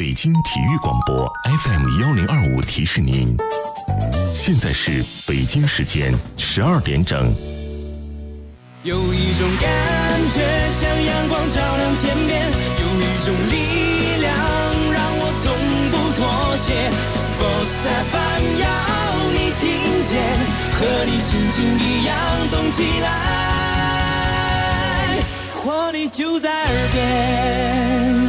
北京体育广播 FM1025提示您，现在是北京时间12点整。 有一种感觉像阳光照亮天边，有一种力量让我从不妥协。Sports FM 要你听见，和你心情一样动起来，活力就在耳边。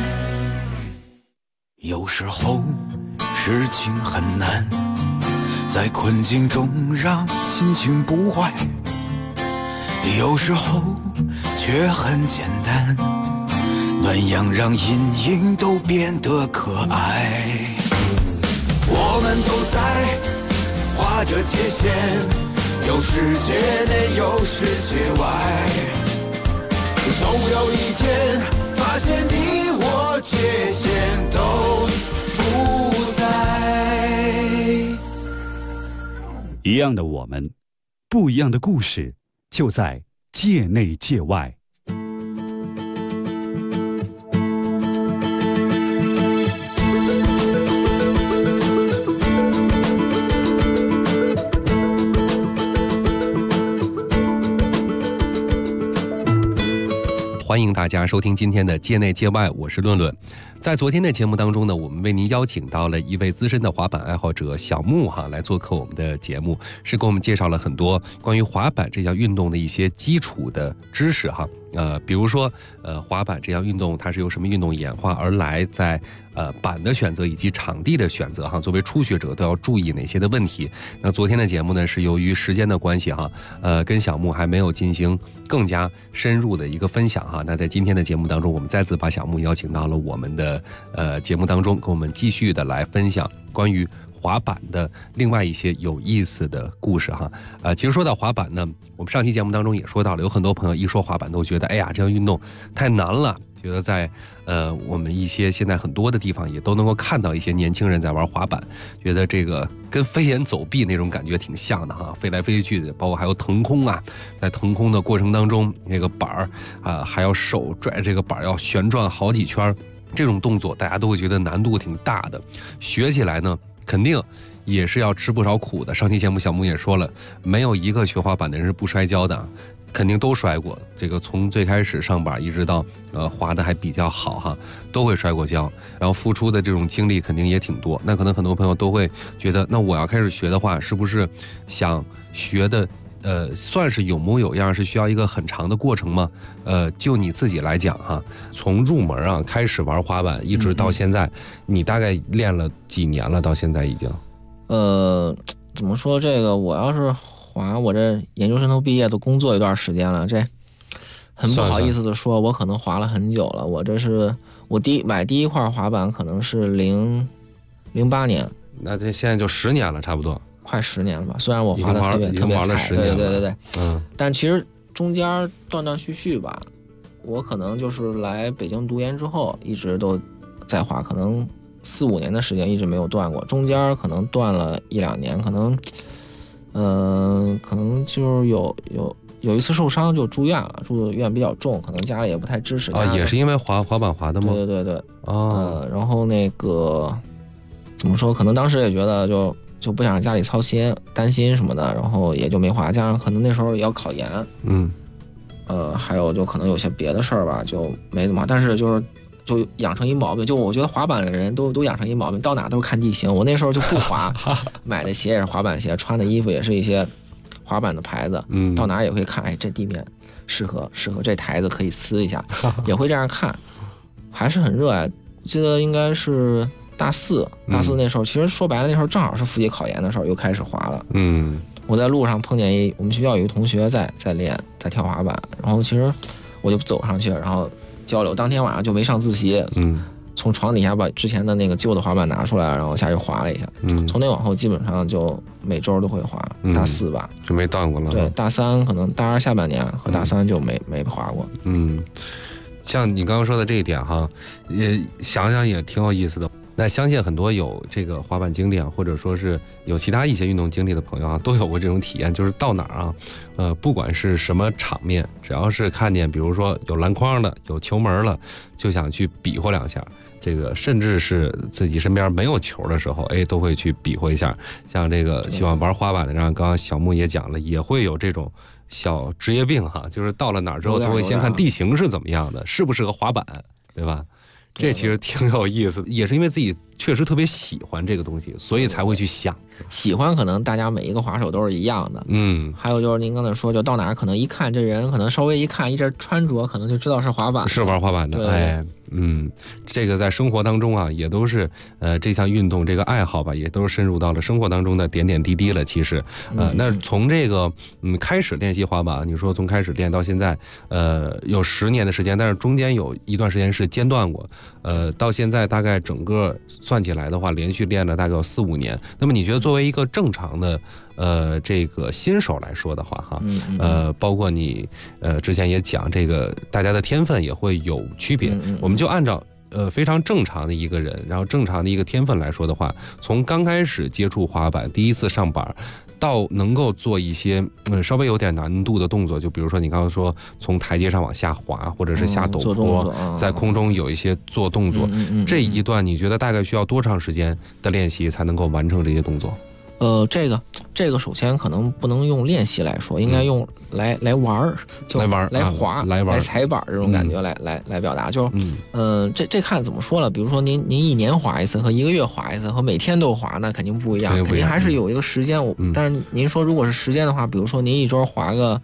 有时候事情很难，在困境中让心情不坏，有时候却很简单，暖阳让阴影都变得可爱。我们都在划着界限，有世界内有世界外，总有一天发现你我界限都不在。 一样的我们，不一样的故事，就在界内界外。 欢迎大家收听今天的界内界外，我是论论。在昨天的节目当中呢，我们为您邀请到了一位资深的滑板爱好者小木来做客我们的节目，是给我们介绍了很多关于滑板这项运动的一些基础的知识比如说滑板这项运动它是由什么运动演化而来，在板的选择以及场地的选择作为初学者都要注意哪些的问题。那昨天的节目呢，是由于时间的关系跟小木还没有进行更加深入的一个分享那在今天的节目当中，我们再次把小木邀请到了我们的节目当中，跟我们继续的来分享关于滑板的另外一些有意思的故事其实说到滑板呢，我们上期节目当中也说到了，有很多朋友一说滑板都觉得，哎呀，这项运动太难了，觉得在我们一些现在很多的地方也都能够看到一些年轻人在玩滑板，觉得这个跟飞檐走壁那种感觉挺像的飞来飞去的，包括还有腾空在腾空的过程当中，那个板还要手拽这个板要旋转好几圈，这种动作大家都会觉得难度挺大的，学起来呢肯定也是要吃不少苦的。上期节目小木也说了，没有一个学滑板的人是不摔跤的，肯定都摔过。这个从最开始上板一直到滑的还比较好都会摔过跤，然后付出的这种精力肯定也挺多。那可能很多朋友都会觉得，那我要开始学的话，是不是想学的算是有模有样，是需要一个很长的过程吗？就你自己来讲从入门开始玩滑板一直到现在，你大概练了几年了？到现在已经怎么说，这个我要是滑，我这研究生都毕业都工作一段时间了，这很不好意思的说，我可能滑了很久了。我这是我买第一块滑板可能是08年， 那这现在就10年了，差不多快10年了吧。虽然我滑的特别玩了10年了， 对，但其实中间断断续续吧。我可能就是来北京读研之后，一直都在滑，可能4、5年的时间一直没有断过，中间可能断了1、2年，可能就是有一次受伤就住院了，住院比较重，可能家里也不太支持。 也是因为滑板滑的吗？ 对。然后那个怎么说？可能当时也觉得就不想让家里操心、担心什么的，然后也就没滑。加上可能那时候也要考研，还有就可能有些别的事儿吧，就没怎么滑。但是就养成一毛病，就我觉得滑板的人都养成一毛病，到哪都是看地形。我那时候就不滑，买的鞋也是滑板鞋，穿的衣服也是一些滑板的牌子，到哪也会看，这地面适合这台子可以呲一下，也会这样看，还是很热爱。记得应该是大四那时候，其实说白了那时候正好是复习考研的时候，又开始滑了。我在路上碰见我们学校有一个同学在练，在跳滑板，然后其实我就走上去，然后交流。当天晚上就没上自习，从床底下把之前的那个旧的滑板拿出来，然后下去滑了一下。从那往后基本上就每周都会滑。大4吧就没断过了。 对，大3可能大2下半年和大3就没滑过。 像你刚刚说的这一点也想想也挺有意思的。 那相信很多有这个滑板经历啊，或者说是有其他一些运动经历的朋友啊，都有过这种体验，就是到哪儿啊，不管是什么场面，只要是看见比如说有篮筐的、有球门了，就想去比划两下。这个甚至是自己身边没有球的时候，都会去比划一下。像这个喜欢玩滑板的，让刚刚小木也讲了，也会有这种小职业病哈，就是到了哪儿之后，都会先看地形是怎么样的，适不适合滑板，对吧？这其实挺有意思的，也是因为自己确实特别喜欢这个东西，所以才会去想。 喜欢可能大家每一个滑手都是一样的，还有就是您刚才说，就到哪儿可能一看这人，可能稍微一看一这穿着，可能就知道是滑板， 是玩滑板的，这个在生活当中啊，也都是这项运动这个爱好吧，也都是深入到了生活当中的点点滴滴了。其实，那从这个开始练习滑板，你说从开始练到现在，有10年的时间，但是中间有一段时间是间断过，到现在大概整个算起来的话，连续练了大概有4、5年。那么你觉得作为一个正常的这个新手来说的话哈，包括你之前也讲这个大家的天分也会有区别，我们就按照非常正常的一个人，然后正常的一个天分来说的话，从刚开始接触滑板，第一次上板，到能够做一些稍微有点难度的动作，就比如说你刚刚说从台阶上往下滑，或者是下陡坡，在空中有一些做动作，这一段你觉得大概需要多长时间的练习才能够完成这些动作？ 这个首先可能不能用练习来说，应该用来玩，就来滑、来踩板这种感觉来表达。就这看怎么说了。比如说您1年滑一次和1个月滑一次和每天都滑，那肯定不一样，肯定还是有一个时间。但是您说如果是时间的话，比如说您一周滑个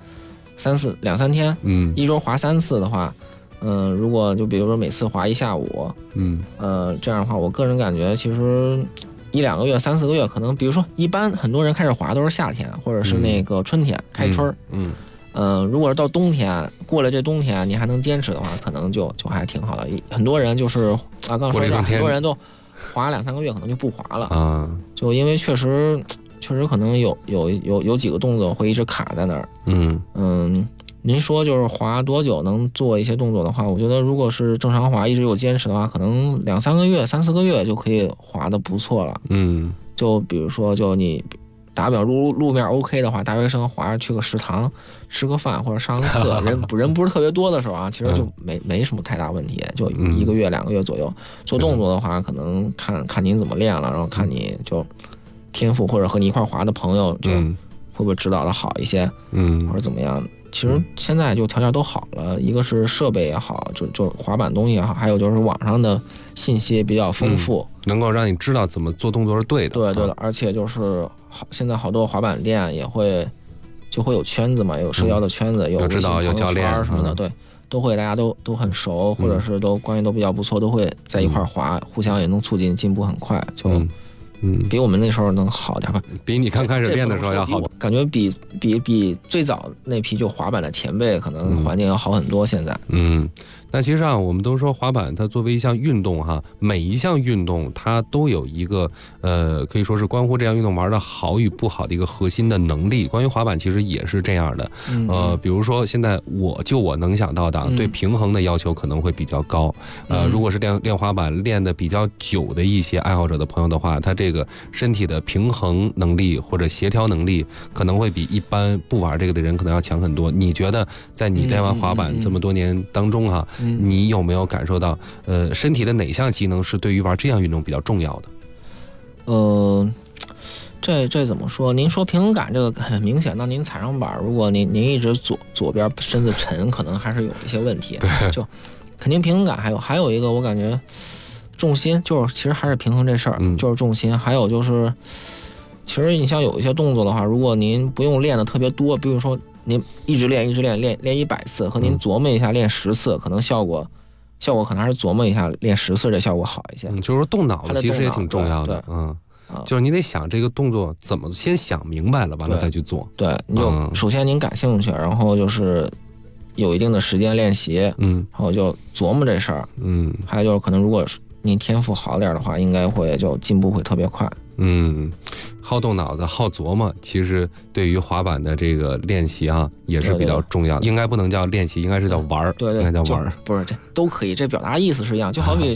2、3天，一周滑3次的话，如果就比如说每次滑1下午，这样的话，我个人感觉其实1、2个月、3、4个月，可能比如说一般很多人开始滑都是夏天或者是那个春天开春，如果是到冬天，过了这冬天你还能坚持的话，可能就还挺好的。很多人就是刚刚说的，很多人都滑2、3个月可能就不滑了就因为确实可能有几个动作会一直卡在那儿。您说就是滑多久能做一些动作的话，我觉得如果是正常滑一直有坚持的话，可能2、3个月、3、4个月就可以滑得不错了。就比如说就你打表路面 OK 的话，大学生滑着去个食堂吃个饭或者上个课，人不是特别多的时候啊，其实就没什么太大问题，就1个月、2个月左右。做动作的话，可能看您怎么练了，然后看你就天赋或者和你一块滑的朋友就会不会指导的好一些，或者怎么样。其实现在就条件都好了，一个是设备也好，就滑板东西也好，还有就是网上的信息比较丰富， 能够让你知道怎么做动作是对的。 对的，而且就是现在好多滑板店也会有圈子嘛，有社交的圈子，有指导，有教练什么的，对，都会大家都很熟，或者是都关系都比较不错，都会在一块滑，互相也能促进进步很快，就比我们那时候能好点吧， 比你刚开始练的时候要好， 感觉比最早那批就滑板的前辈可能环境要好很多。现在， 但其实上我们都说滑板它作为一项运动哈，每一项运动它都有一个可以说是关乎这项运动玩的好与不好的一个核心的能力。关于滑板其实也是这样的，比如说现在我能想到的，对平衡的要求可能会比较高。如果是练滑板练的比较久的一些爱好者的朋友的话，他这个身体的平衡能力或者协调能力可能会比一般不玩这个的人可能要强很多。你觉得在你练完滑板这么多年当中哈，你有没有感受到身体的哪项机能是对于玩这项运动比较重要的？ 这怎么说？您说平衡感这个很明显，那您踩上板，如果您一直左边身子沉，可能还是有一些问题。就肯定平衡感还有一个，我感觉重心就是其实还是平衡这事儿，就是重心。还有就是，其实你像有一些动作的话，如果您不用练的特别多，比如说您一直练100次，和您琢磨一下练10次，可能效果可能还是琢磨一下练10次这效果好一些。 就是说动脑子其实也挺重要的，就是你得想这个动作怎么先想明白了，完了再去做。 对，你就首先您感兴趣，然后就是有一定的时间练习，然后就琢磨这事儿，还有就是可能如果您天赋好点的话，应该会就进步会特别快。 好动脑子，好琢磨，其实对于滑板的这个练习啊，也是比较重要的。应该不能叫练习，应该是叫玩儿， 对， 应该叫玩儿。 不是，这都可以，这表达意思是一样。就好比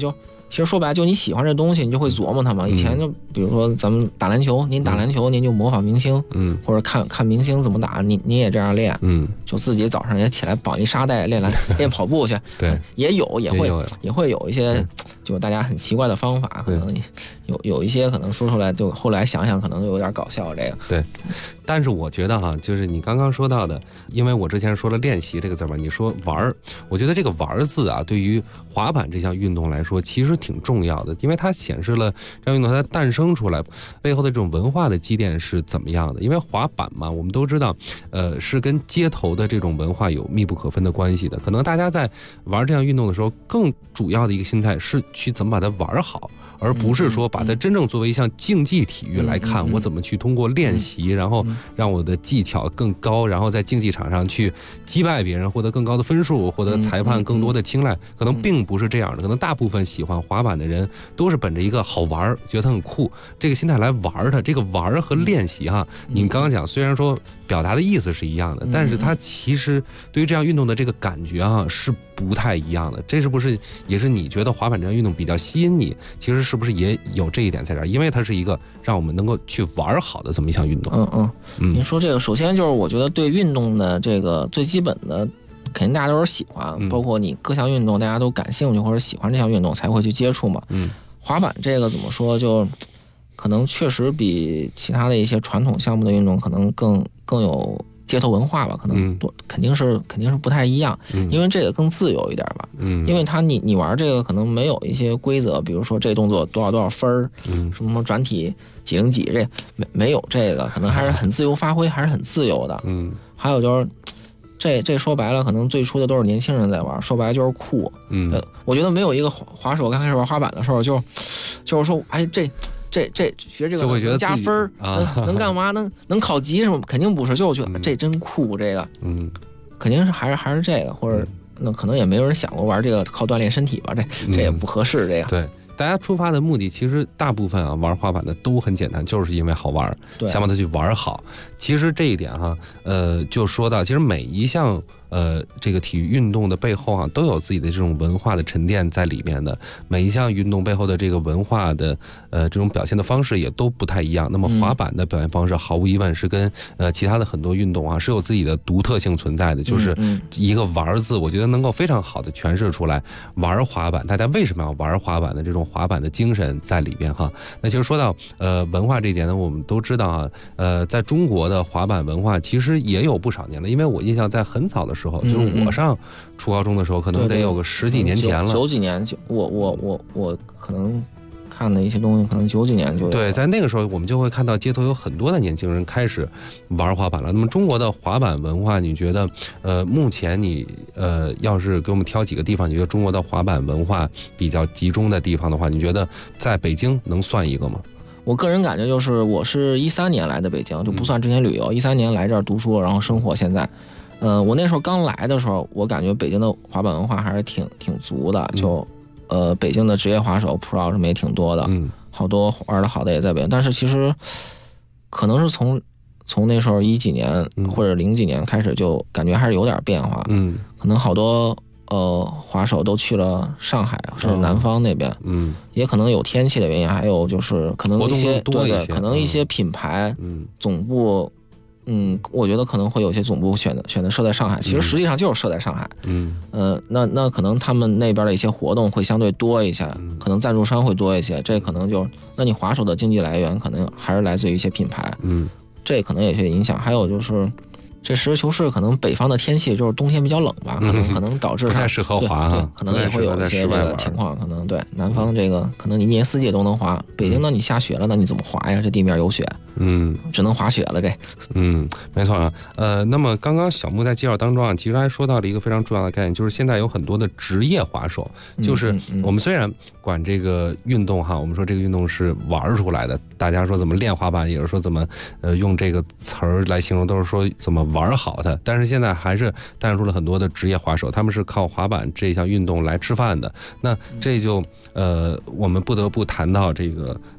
其实说白了，就你喜欢这东西，你就会琢磨它嘛。以前就比如说咱们打篮球，您打篮球，您就模仿明星，或者看明星怎么打，您也这样练，就自己早上也起来绑一沙袋练跑步去， 对， 也会有一些就大家很奇怪的方法，可能有一些可能说出来，就后来想想可能有点搞笑这个。 对，但是我觉得哈，就是你刚刚说到的，因为我之前说了练习这个字嘛，你说玩儿，我觉得这个玩儿字啊，对于滑板这项运动来说，其实挺重要的，因为它显示了这项运动它诞生出来背后的这种文化的积淀是怎么样的。因为滑板嘛，我们都知道，是跟街头的这种文化有密不可分的关系的。可能大家在玩这项运动的时候，更主要的一个心态是去怎么把它玩好。而不是说把它真正作为一项竞技体育来看，我怎么去通过练习，然后让我的技巧更高，然后在竞技场上去击败别人，获得更高的分数，获得裁判更多的青睐，可能并不是这样的。可能大部分喜欢滑板的人都是本着一个好玩，觉得它很酷这个心态来玩它。这个玩和练习哈，你刚刚讲虽然说表达的意思是一样的，但是它其实对于这项运动的这个感觉哈是不太一样的。这是不是也是你觉得滑板这项运动比较吸引你？其实是不是也有这一点在这儿？因为它是一个让我们能够去玩好的这么一项运动。 您说这个，首先就是我觉得对运动的这个最基本的，肯定大家都是喜欢，包括你各项运动大家都感兴趣或者喜欢这项运动才会去接触嘛。滑板这个怎么说，就可能确实比其他的一些传统项目的运动可能更有街头文化吧，可能肯定是不太一样，因为这个更自由一点吧。因为你玩这个可能没有一些规则，比如说这动作多少分儿，什么转体几零几，这没有这个，可能还是很自由发挥，还是很自由的。还有就是这说白了，可能最初的都是年轻人在玩，说白了就是酷。我觉得没有一个滑手刚开始玩滑板的时候就是说，哎这学这个能加分能干嘛？能考级什么？肯定不是，就我觉得这真酷，这个肯定是还是这个，或者那可能也没有人想过玩这个靠锻炼身体吧，这也不合适这个。 对。大家出发的目的，其实大部分玩滑板的都很简单，就是因为好玩，想把它去玩好。其实这一点哈，就说到，其实每一项这个体育运动的背后啊，都有自己的这种文化的沉淀在里面的。每一项运动背后的这个文化的这种表现的方式也都不太一样。那么滑板的表现方式，毫无疑问是跟其他的很多运动啊是有自己的独特性存在的。就是一个玩字，我觉得能够非常好的诠释出来玩滑板，大家为什么要玩滑板的这种滑板的精神在里边哈。那其实说到文化这一点呢，我们都知道啊，在中国的滑板文化其实也有不少年了，因为我印象在很早的时候，就是我上初高中的时候，可能得有个10几年前了。 90几年，我可能看的一些东西，可能90几年就有。 对，在那个时候，我们就会看到街头有很多的年轻人开始玩滑板了。那么中国的滑板文化，你觉得目前你要是给我们挑几个地方，你觉得中国的滑板文化比较集中的地方的话，你觉得在北京能算一个吗？ 我个人感觉就是，我是13年来的北京，就不算之前旅游，13年来这儿读书，然后生活。现在，我那时候刚来的时候，我感觉北京的滑板文化还是挺足的，就北京的职业滑手 Pro 什么也挺多的，好多玩的好的也在北京。但是其实可能是从那时候10几年或者0几年开始，就感觉还是有点变化。可能好多滑手都去了上海甚至南方那边，也可能有天气的原因，还有就是可能一些对，可能一些品牌总部。我觉得可能会有些总部选择设在上海，其实实际上就是设在上海。那可能他们那边的一些活动会相对多一些，可能赞助商会多一些，这可能就那你滑手的经济来源可能还是来自于一些品牌，这可能也有些影响。还有就是这实事求是，可能北方的天气就是冬天比较冷吧，可能导致不太适合滑哈， 可能也会有一些这个情况，可能对南方这个可能你一年四季都能滑，北京呢你下雪了，那你怎么滑呀？这地面有雪，只能滑雪了这。 没错啊。那么刚刚小木在介绍当中啊，其实还说到了一个非常重要的概念，就是现在有很多的职业滑手，就是我们虽然管这个运动哈，我们说这个运动是玩出来的，大家说怎么练滑板，也是说怎么用这个词儿来形容，都是说怎么玩好的。但是现在还是诞生出了很多的职业滑手，他们是靠滑板这项运动来吃饭的。那这就我们不得不谈到这个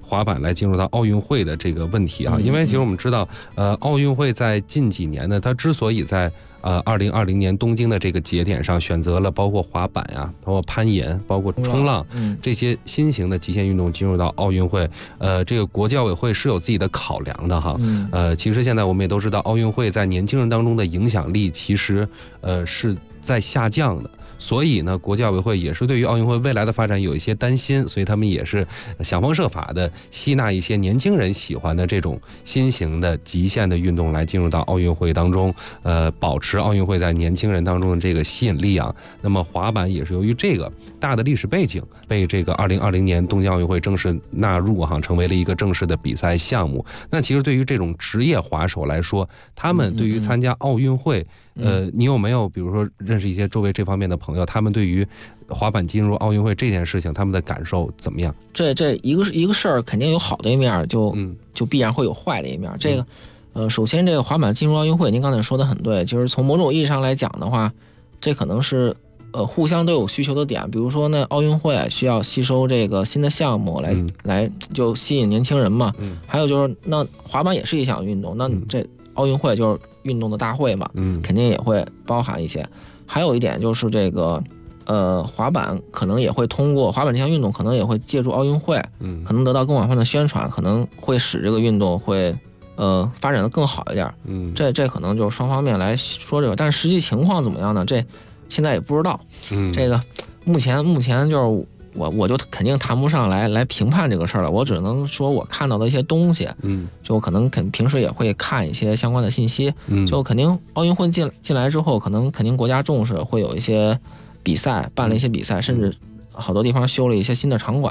滑板来进入到奥运会的这个问题啊，因为其实我们知道，奥运会在近几年呢，它之所以在2020年东京的这个节点上选择了包括滑板呀、包括攀岩、包括冲浪这些新型的极限运动进入到奥运会，这个国际奥委会是有自己的考量的哈。其实现在我们也都知道，奥运会在年轻人当中的影响力其实是在下降的。所以呢，国际奥委会也是对于奥运会未来的发展有一些担心，所以他们也是想方设法的吸纳一些年轻人喜欢的这种新型的极限的运动来进入到奥运会当中，保持奥运会在年轻人当中的这个吸引力啊。那么滑板也是由于这个大的历史背景，被这个2020年东京奥运会正式纳入哈，成为了一个正式的比赛项目。那其实对于这种职业滑手来说，他们对于参加奥运会，你有没有比如说认识一些周围这方面的朋友，他们对于滑板进入奥运会这件事情，他们的感受怎么样？ 这一个事儿肯定有好的一面，就必然会有坏的一面。这个首先这个滑板进入奥运会，您刚才说的很对，就是从某种意义上来讲的话，这可能是互相都有需求的点。比如说呢，奥运会需要吸收这个新的项目来就吸引年轻人嘛。还有就是那滑板也是一项运动，那这奥运会就是运动的大会嘛，肯定也会包含一些。还有一点就是这个滑板可能也会通过滑板这项运动，可能也会借助奥运会，可能得到更广泛的宣传，可能会使这个运动会发展的更好一点。这可能就是双方面来说这个，但是实际情况怎么样呢？这现在也不知道。这个目前就是我就肯定谈不上来评判这个事儿了，我只能说我看到的一些东西，就可能平时也会看一些相关的信息，就肯定奥运会进来之后，肯定国家重视，会有一些比赛，办了一些比赛，甚至好多地方修了一些新的场馆。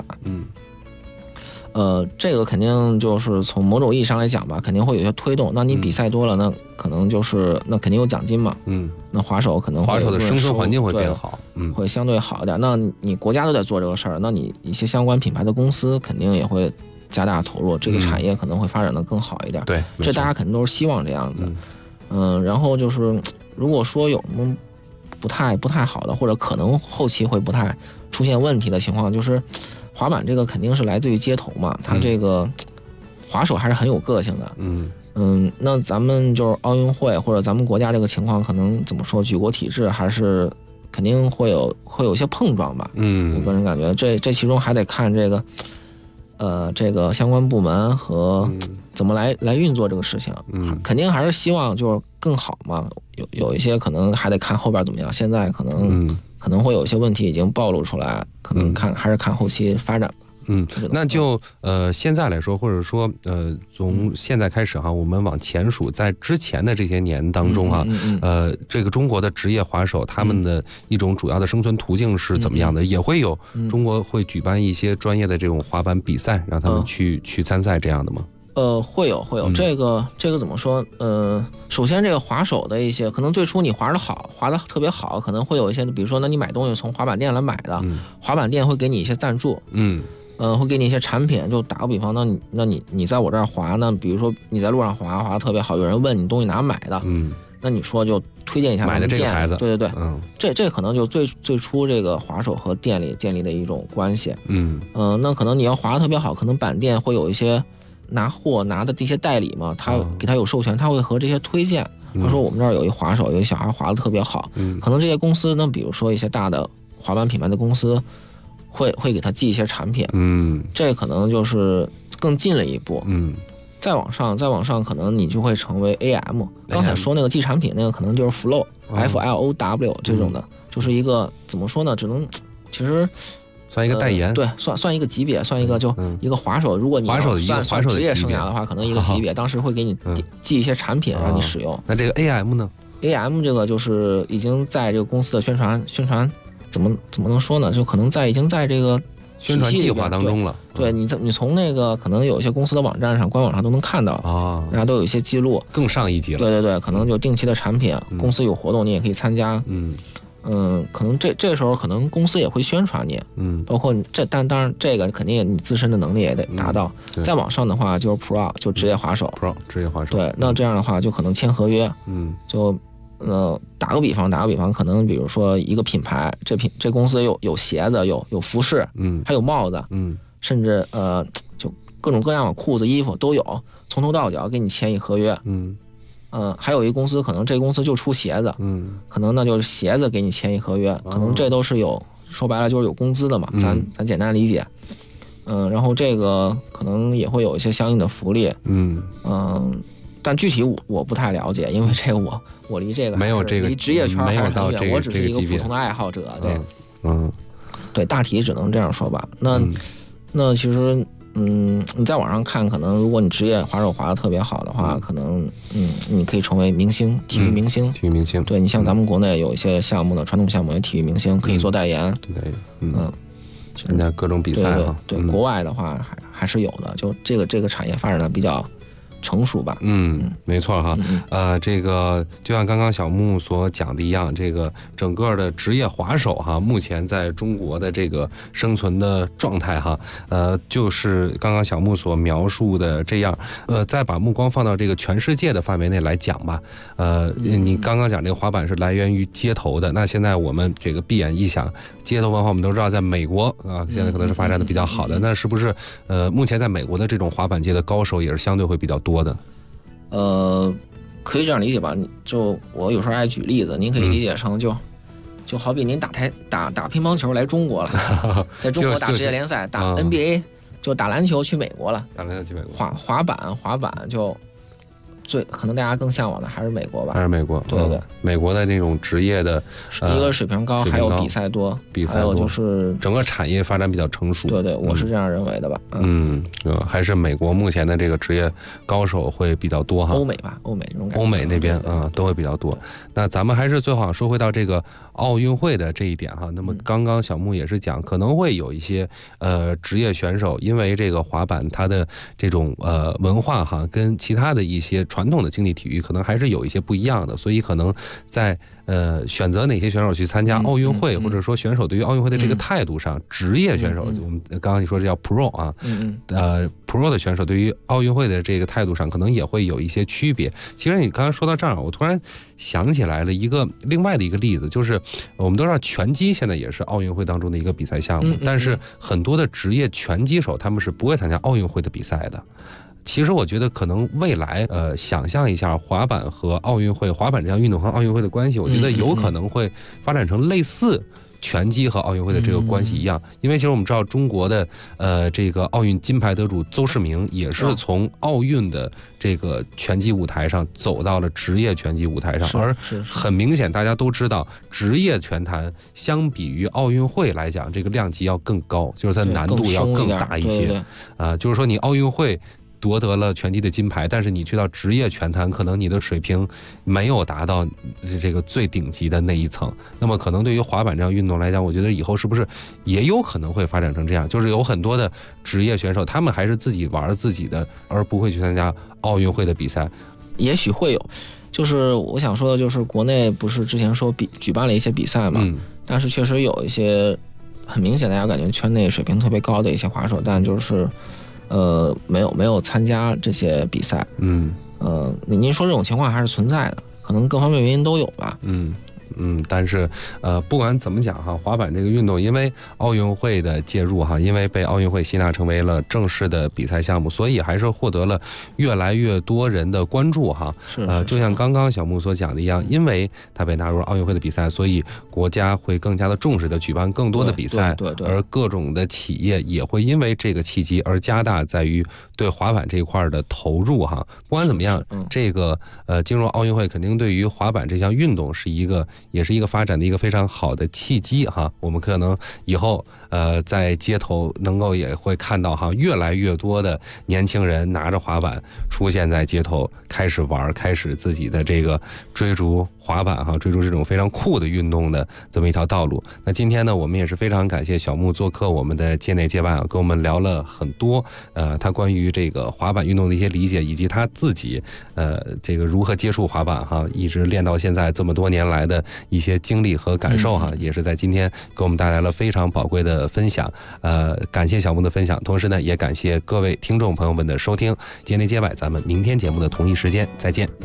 这个肯定就是从某种意义上来讲吧，肯定会有些推动。那你比赛多了，那可能就是那肯定有奖金嘛。那滑手可能滑手的生存环境会变好， 会相对好一点。那你国家都在做这个事儿，那你一些相关品牌的公司肯定也会加大投入，这个产业可能会发展的更好一点。 对， 这大家肯定都是希望这样的。然后就是如果说有什么不太好的，或者可能后期会不太出现问题的情况，就是滑板这个肯定是来自于街头嘛，它这个滑手还是很有个性的。那咱们就是奥运会或者咱们国家这个情况，可能怎么说，举国体制还是肯定会有一些碰撞吧。我个人感觉这其中还得看这个相关部门和怎么来运作这个事情。肯定还是希望就是更好嘛，有一些可能还得看后边怎么样。现在可能会有一些问题已经暴露出来，可能还是看后期发展吧。 那就现在来说，或者说从现在开始哈，我们往前数，在之前的这些年当中哈，这个中国的职业滑手他们的一种主要的生存途径是怎么样的？也会有中国会举办一些专业的这种滑板比赛，让他们去参赛这样的吗？ 会有这个怎么说？首先这个滑手的一些，可能最初你滑得特别好，可能会有一些，比如说，那你买东西从滑板店来买的，滑板店会给你一些赞助，会给你一些产品。就打个比方，那你在我这儿滑呢，比如说你在路上滑得特别好，有人问你东西哪买的，那你说就推荐一下买的这个牌子， 对，这可能就最初这个滑手和店里建立的一种关系。那可能你要滑得特别好，可能板店会有一些拿的这些代理嘛，他给他有授权，他会和这些推荐。他说我们这儿有一滑手，有一小孩滑得特别好，可能这些公司呢，比如说一些大的滑板品牌的公司，会给他寄一些产品。这可能就是更近了一步。再往上，可能你就会成为 AM。刚才说那个寄产品那个，可能就是 FLOW 这种的，就是一个怎么说呢？只能其实。 算一个代言， 对，算一个级别，算一个就一个滑手。如果你算职业生涯的话，可能一个级别，当时会给你寄一些产品让你使用。 那这个 AM 呢 ？AM 这个就是已经在这个公司的宣传，怎么能说呢？就可能已经在这个宣传计划当中了。 对，你从那个可能有一些公司的网站上、官网上都能看到啊，大家都有一些记录， 更上一级了。 对，可能就定期的产品，公司有活动你也可以参加。可能这时候可能公司也会宣传你，包括但当然这个肯定你自身的能力也得达到。再往上的话就是 Pro， 就职业滑手。 职业滑手。 对，那这样的话就可能签合约。就打个比方，可能比如说一个品牌，这公司有鞋子，有服饰，还有帽子，甚至就各种各样的裤子、衣服都有，从头到脚给你签一合约。还有一公司可能这公司就出鞋子，可能那就是鞋子给你签一合约，可能这都是有，说白了就是有工资的嘛，咱简单理解。然后这个可能也会有一些相应的福利。但具体我不太了解，因为这个我离这个没有这个离职业圈还是很远，我只是一个普通的爱好者。对，对，大体只能这样说吧。那其实，你在网上看，可能如果你职业滑手滑得特别好的话，可能你可以成为明星，体育明星。 体育明星。 对，你像咱们国内有一些项目的传统项目，有体育明星可以做代言。 对，参加各种比赛啊。 对，国外的话还是有的，就这个产业发展的比较成熟吧。 没错哈。这个就像刚刚小木所讲的一样，这个整个的职业滑手哈，目前在中国的这个生存的状态哈，就是刚刚小木所描述的这样。再把目光放到这个全世界的范围内来讲吧。你刚刚讲这个滑板是来源于街头的，那现在我们这个闭眼一想，街头文化我们都知道，在美国啊，现在可能是发展的比较好的。那是不是目前在美国的这种滑板界的高手也是相对会比较多的？ 可以这样理解吧。就我有时候爱举例子，您可以理解成就好比您打乒乓球来中国了，在中国打职业联赛，打 NBA，就打篮球去美国了。 打篮球去美国。 滑板就可能大家更向往的还是美国吧。 还是美国。对，美国的那种职业的一个水平高，还有比赛多，还有就是整个产业发展比较成熟。 对，我是这样认为的吧。 还是美国目前的这个职业高手会比较多哈。 欧美吧，欧美这种感觉。 欧美那边都会比较多。那咱们还是最后说回到这个奥运会的这一点哈。那么刚刚小木也是讲，可能会有一些职业选手，因为这个滑板它的这种文化哈，跟其他的一些传统的竞技体育可能还是有一些不一样的，所以可能在选择哪些选手去参加奥运会，或者说选手对于奥运会的这个态度上，职业选手，我们刚刚你说这叫 pro 啊，pro 的选手对于奥运会的这个态度上，可能也会有一些区别。其实你刚刚说到这儿，我突然想起来了另外的一个例子，就是我们都知道拳击现在也是奥运会当中的一个比赛项目，但是很多的职业拳击手他们是不会参加奥运会的比赛的。其实我觉得可能未来想象一下滑板和奥运会，滑板这项运动和奥运会的关系，我觉得有可能会发展成类似拳击和奥运会的这个关系一样。因为其实我们知道中国的这个奥运金牌得主邹市明也是从奥运的这个拳击舞台上走到了职业拳击舞台上，而很明显大家都知道，职业拳坛相比于奥运会来讲，这个量级要更高，就是它难度要更大一些。就是说你奥运会夺得了拳击的金牌，但是你去到职业拳坛，可能你的水平没有达到这个最顶级的那一层。那么可能对于滑板这样运动来讲，我觉得以后是不是也有可能会发展成这样，就是有很多的职业选手他们还是自己玩自己的，而不会去参加奥运会的比赛。 也许会有，就是我想说的就是国内不是之前说举办了一些比赛嘛，但是确实有一些很明显大家感觉圈内水平特别高的一些滑手，但就是没有参加这些比赛。您说这种情况还是存在的，可能各方面原因都有吧。 但是不管怎么讲哈，滑板这个运动因为奥运会的介入哈，因为被奥运会吸纳成为了正式的比赛项目，所以还是获得了越来越多人的关注哈。就像刚刚小木所讲的一样，因为它被纳入奥运会的比赛，所以国家会更加的重视的举办更多的比赛，而各种的企业也会因为这个契机而加大在于对滑板这一块的投入哈。不管怎么样，这个进入奥运会肯定对于滑板这项运动也是一个发展的一个非常好的契机哈。我们可能以后在街头能够也会看到哈，越来越多的年轻人拿着滑板出现在街头，开始玩，开始自己的这个追逐滑板哈，追逐这种非常酷的运动的这么一条道路。那今天呢，我们也是非常感谢小木做客我们的界内界外啊，跟我们聊了很多他关于这个滑板运动的一些理解，以及他自己这个如何接触滑板哈，一直练到现在这么多年来的一些经历和感受哈，也是在今天给我们带来了非常宝贵的分享。感谢小木的分享，同时呢，也感谢各位听众朋友们的收听。界内界外，咱们明天节目的同一时间再见。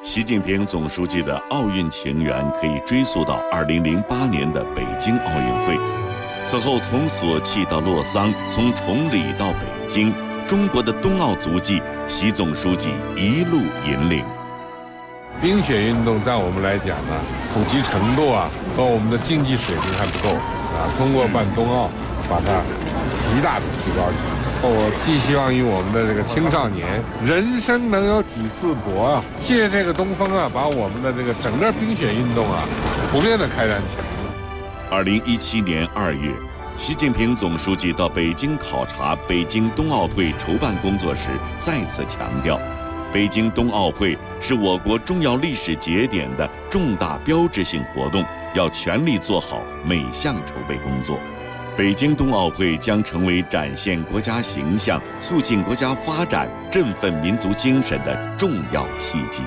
习近平总书记的奥运情缘可以追溯到2008年的北京奥运会。此后，从索契到洛桑，从崇礼到北京，中国的冬奥足迹，习总书记一路引领。 冰雪运动在我们来讲呢，普及程度和我们的竞技水平还不够通过办冬奥，把它极大的提高起来。我寄希望于我们的这个青少年，人生能有几次搏借这个东风把我们的这个整个冰雪运动普遍的开展起来。 2017年2月，习近平总书记到北京考察北京冬奥会筹办工作时，再次强调，北京冬奥会是我国重要历史节点的重大标志性活动，要全力做好每项筹备工作。北京冬奥会将成为展现国家形象、促进国家发展、振奋民族精神的重要契机。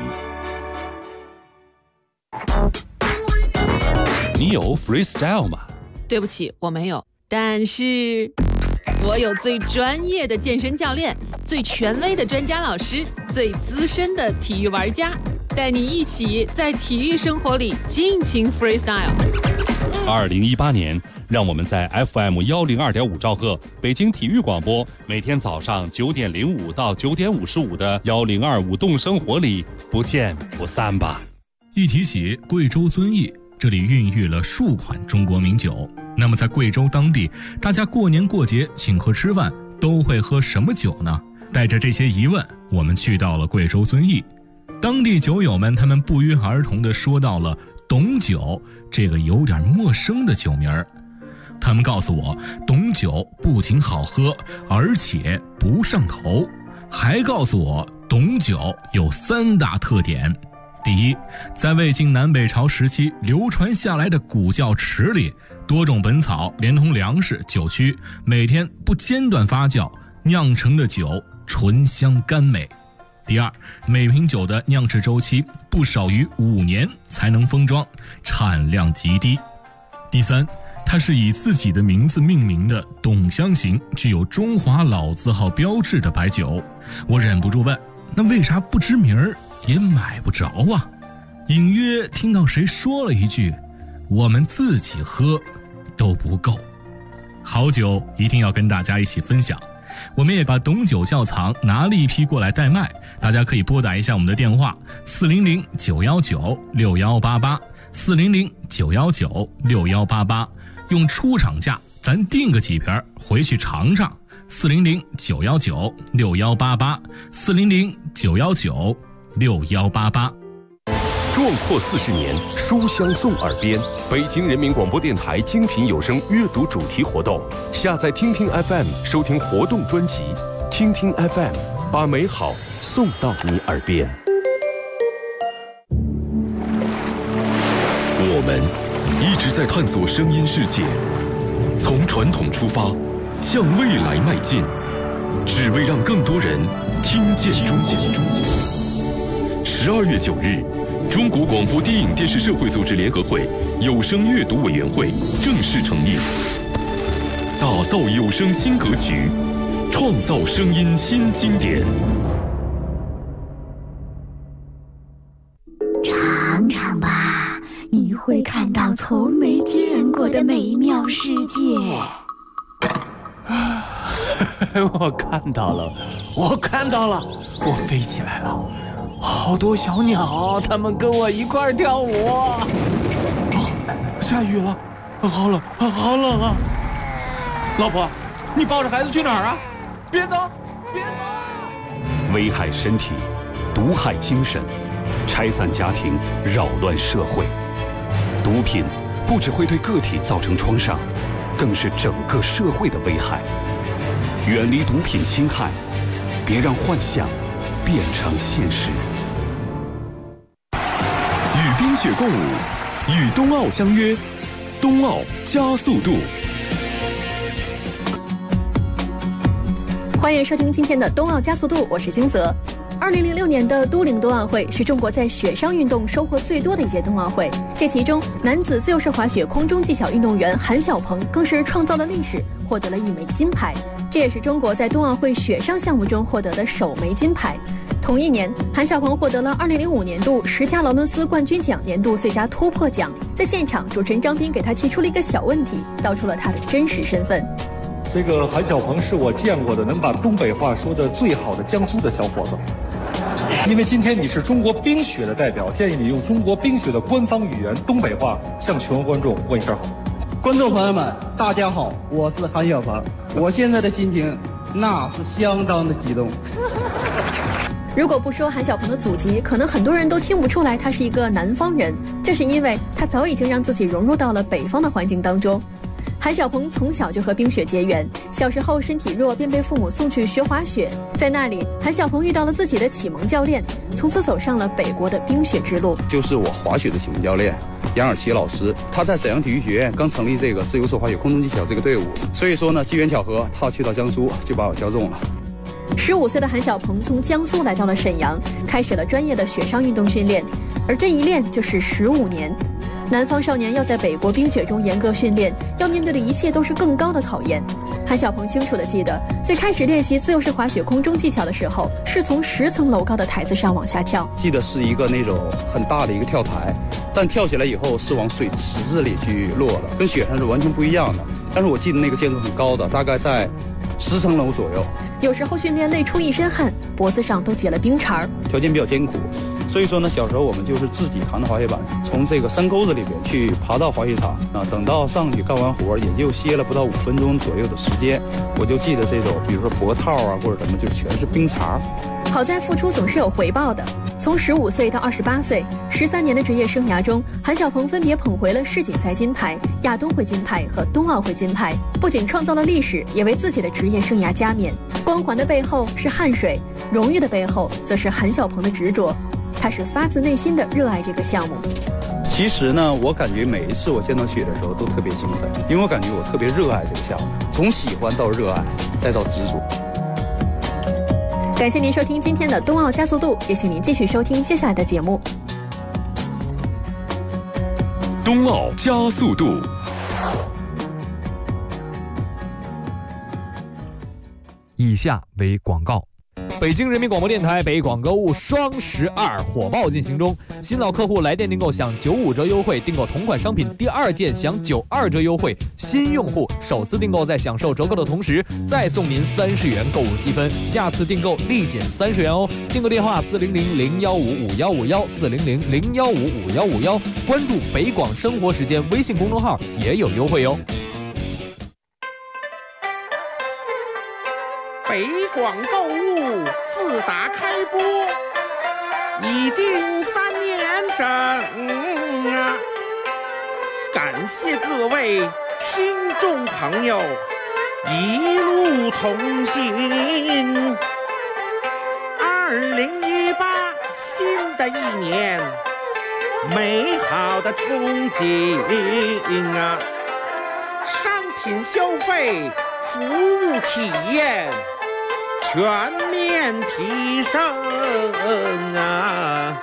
你有 freestyle 吗？ 对不起，我没有。但是我有最专业的健身教练，最权威的专家老师，最资深的体育玩家，带你一起在体育生活里尽情 freestyle。 2018年，让我们在 FM 102.5兆赫北京体育广播，每天早上9点05到9点55的102舞动生活里不见不散吧。 一提起贵州遵义，这里孕育了数款中国名酒。那么在贵州当地，大家过年过节请客吃饭都会喝什么酒呢？带着这些疑问，我们去到了贵州遵义。当地酒友们他们不约而同地说到了董酒这个有点陌生的酒名儿。他们告诉我，董酒不仅好喝，而且不上头，还告诉我董酒有3大特点。第一，在魏晋南北朝时期流传下来的古窖池里，多种本草连同粮食、酒曲，每天不间断发酵酿成的酒醇香甘美。第二，每瓶酒的酿制周期不少于5年才能封装，产量极低。第三，它是以自己的名字命名的董香型，具有中华老字号标志的白酒。我忍不住问，那为啥不知名儿也买不着啊？隐约听到谁说了一句，我们自己喝都不够。好酒一定要跟大家一起分享，我们也把董酒窖藏拿了一批过来代卖，大家可以拨打一下我们的电话400-919-6188 400-919-6188，用出厂价咱订个几瓶回去尝尝。400-919-6188 400-919-6188。 壮阔40年，书香送耳边。北京人民广播电台精品有声阅读主题活动，下载听听 FM 收听活动专辑，听听 FM 把美好送到你耳边。我们一直在探索声音世界，从传统出发，向未来迈进，只为让更多人听见中国。12月9日，中国广播电影电视社会组织联合会有声阅读委员会正式成立，打造有声新格局，创造声音新经典。 尝尝吧，你会看到从没见过的美妙世界。 我看到了，我飞起来了，好多小鸟，它们跟我一块跳舞。下雨了，好冷啊！老婆，你抱着孩子去哪儿啊？别走！ 危害身体，毒害精神，拆散家庭，扰乱社会。毒品不只会对个体造成创伤，更是整个社会的危害。远离毒品侵害，别让幻想变成现实。 与冰雪共舞，与冬奥相约，冬奥加速度。 欢迎收听今天的冬奥加速度，我是金泽。2006年的都灵冬奥会是中国在雪上运动收获最多的一届冬奥会，这其中男子自由式滑雪空中技巧运动员韩晓鹏更是创造了历史，获得了1枚金牌，这也是中国在冬奥会雪上项目中获得的首枚金牌。 同一年，韩晓鹏获得了2005年度10佳劳伦斯冠军奖年度最佳突破奖。在现场，主持人张斌给他提出了一个小问题，道出了他的真实身份。 这个韩晓鹏是我见过的能把东北话说得最好的江苏的小伙子。因为今天你是中国冰雪的代表，建议你用中国冰雪的官方语言东北话向全国观众问一声好。 观众朋友们，大家好，我是韩晓鹏，我现在的心情那是相当的激动。 如果不说韩晓鹏的祖籍，可能很多人都听不出来他是一个南方人，这是因为他早已经让自己融入到了北方的环境当中。韩晓鹏从小就和冰雪结缘，小时候身体弱，便被父母送去学滑雪。在那里，韩晓鹏遇到了自己的启蒙教练，从此走上了北国的冰雪之路。 就是我滑雪的启蒙教练杨尔奇老师，他在沈阳体育学院刚成立这个自由式滑雪空中技巧这个队伍，所以说呢，机缘巧合，他去到江苏就把我教中了。 15岁的韩晓鹏从江苏来到了沈阳，开始了专业的雪上运动训练，而这一练就是15年。南方少年要在北国冰雪中严格训练，要面对的一切都是更高的考验。韩晓鹏清楚地记得，最开始练习自由式滑雪空中技巧的时候，是从10层楼高的台子上往下跳。 记得是一个那种很大的一个跳台，但跳起来以后是往水池子里去落的，跟雪上是完全不一样的。但是我记得那个建筑很高的，大概在10层楼左右。 有时候训练累出一身汗，脖子上都结了冰碴。 条件比较艰苦，所以说呢，小时候我们就是自己扛着滑雪板，从这个山沟子里边去爬到滑雪场啊。等到上去干完活，也就歇了不到5分钟左右的时间。我就记得这种，比如说脖套啊或者什么，就全是冰碴。 好在付出总是有回报的。从15岁到28岁，13年的职业生涯中，韩晓鹏分别捧回了世锦赛金牌、亚冬会金牌和冬奥会金牌，不仅创造了历史，也为自己的职业生涯加冕。光环的背后是汗水，荣誉的背后则是韩晓鹏的执着。他是发自内心的热爱这个项目。 其实呢，我感觉每一次我见到雪的时候都特别兴奋，因为我感觉我特别热爱这个项目，从喜欢到热爱，再到执着。 感谢您收听今天的冬奥加速度，也请您继续收听接下来的节目。 冬奥加速度。 以下为广告。北京人民广播电台北广购物双12火爆进行中，新老客户来电订购享95折优惠，订购同款商品第2件享92折优惠，新用户首次订购在享受折扣的同时再送您30元购物积分，下次订购立减30元哦。订购电话400-015-5151，400-015-5151，关注北广生活时间微信公众号也有优惠哟。 北广购物自打开播已经3年整啊！感谢各位听众朋友一路同行。2018新的一年，美好的憧憬啊！商品消费、服务体验全面提升啊！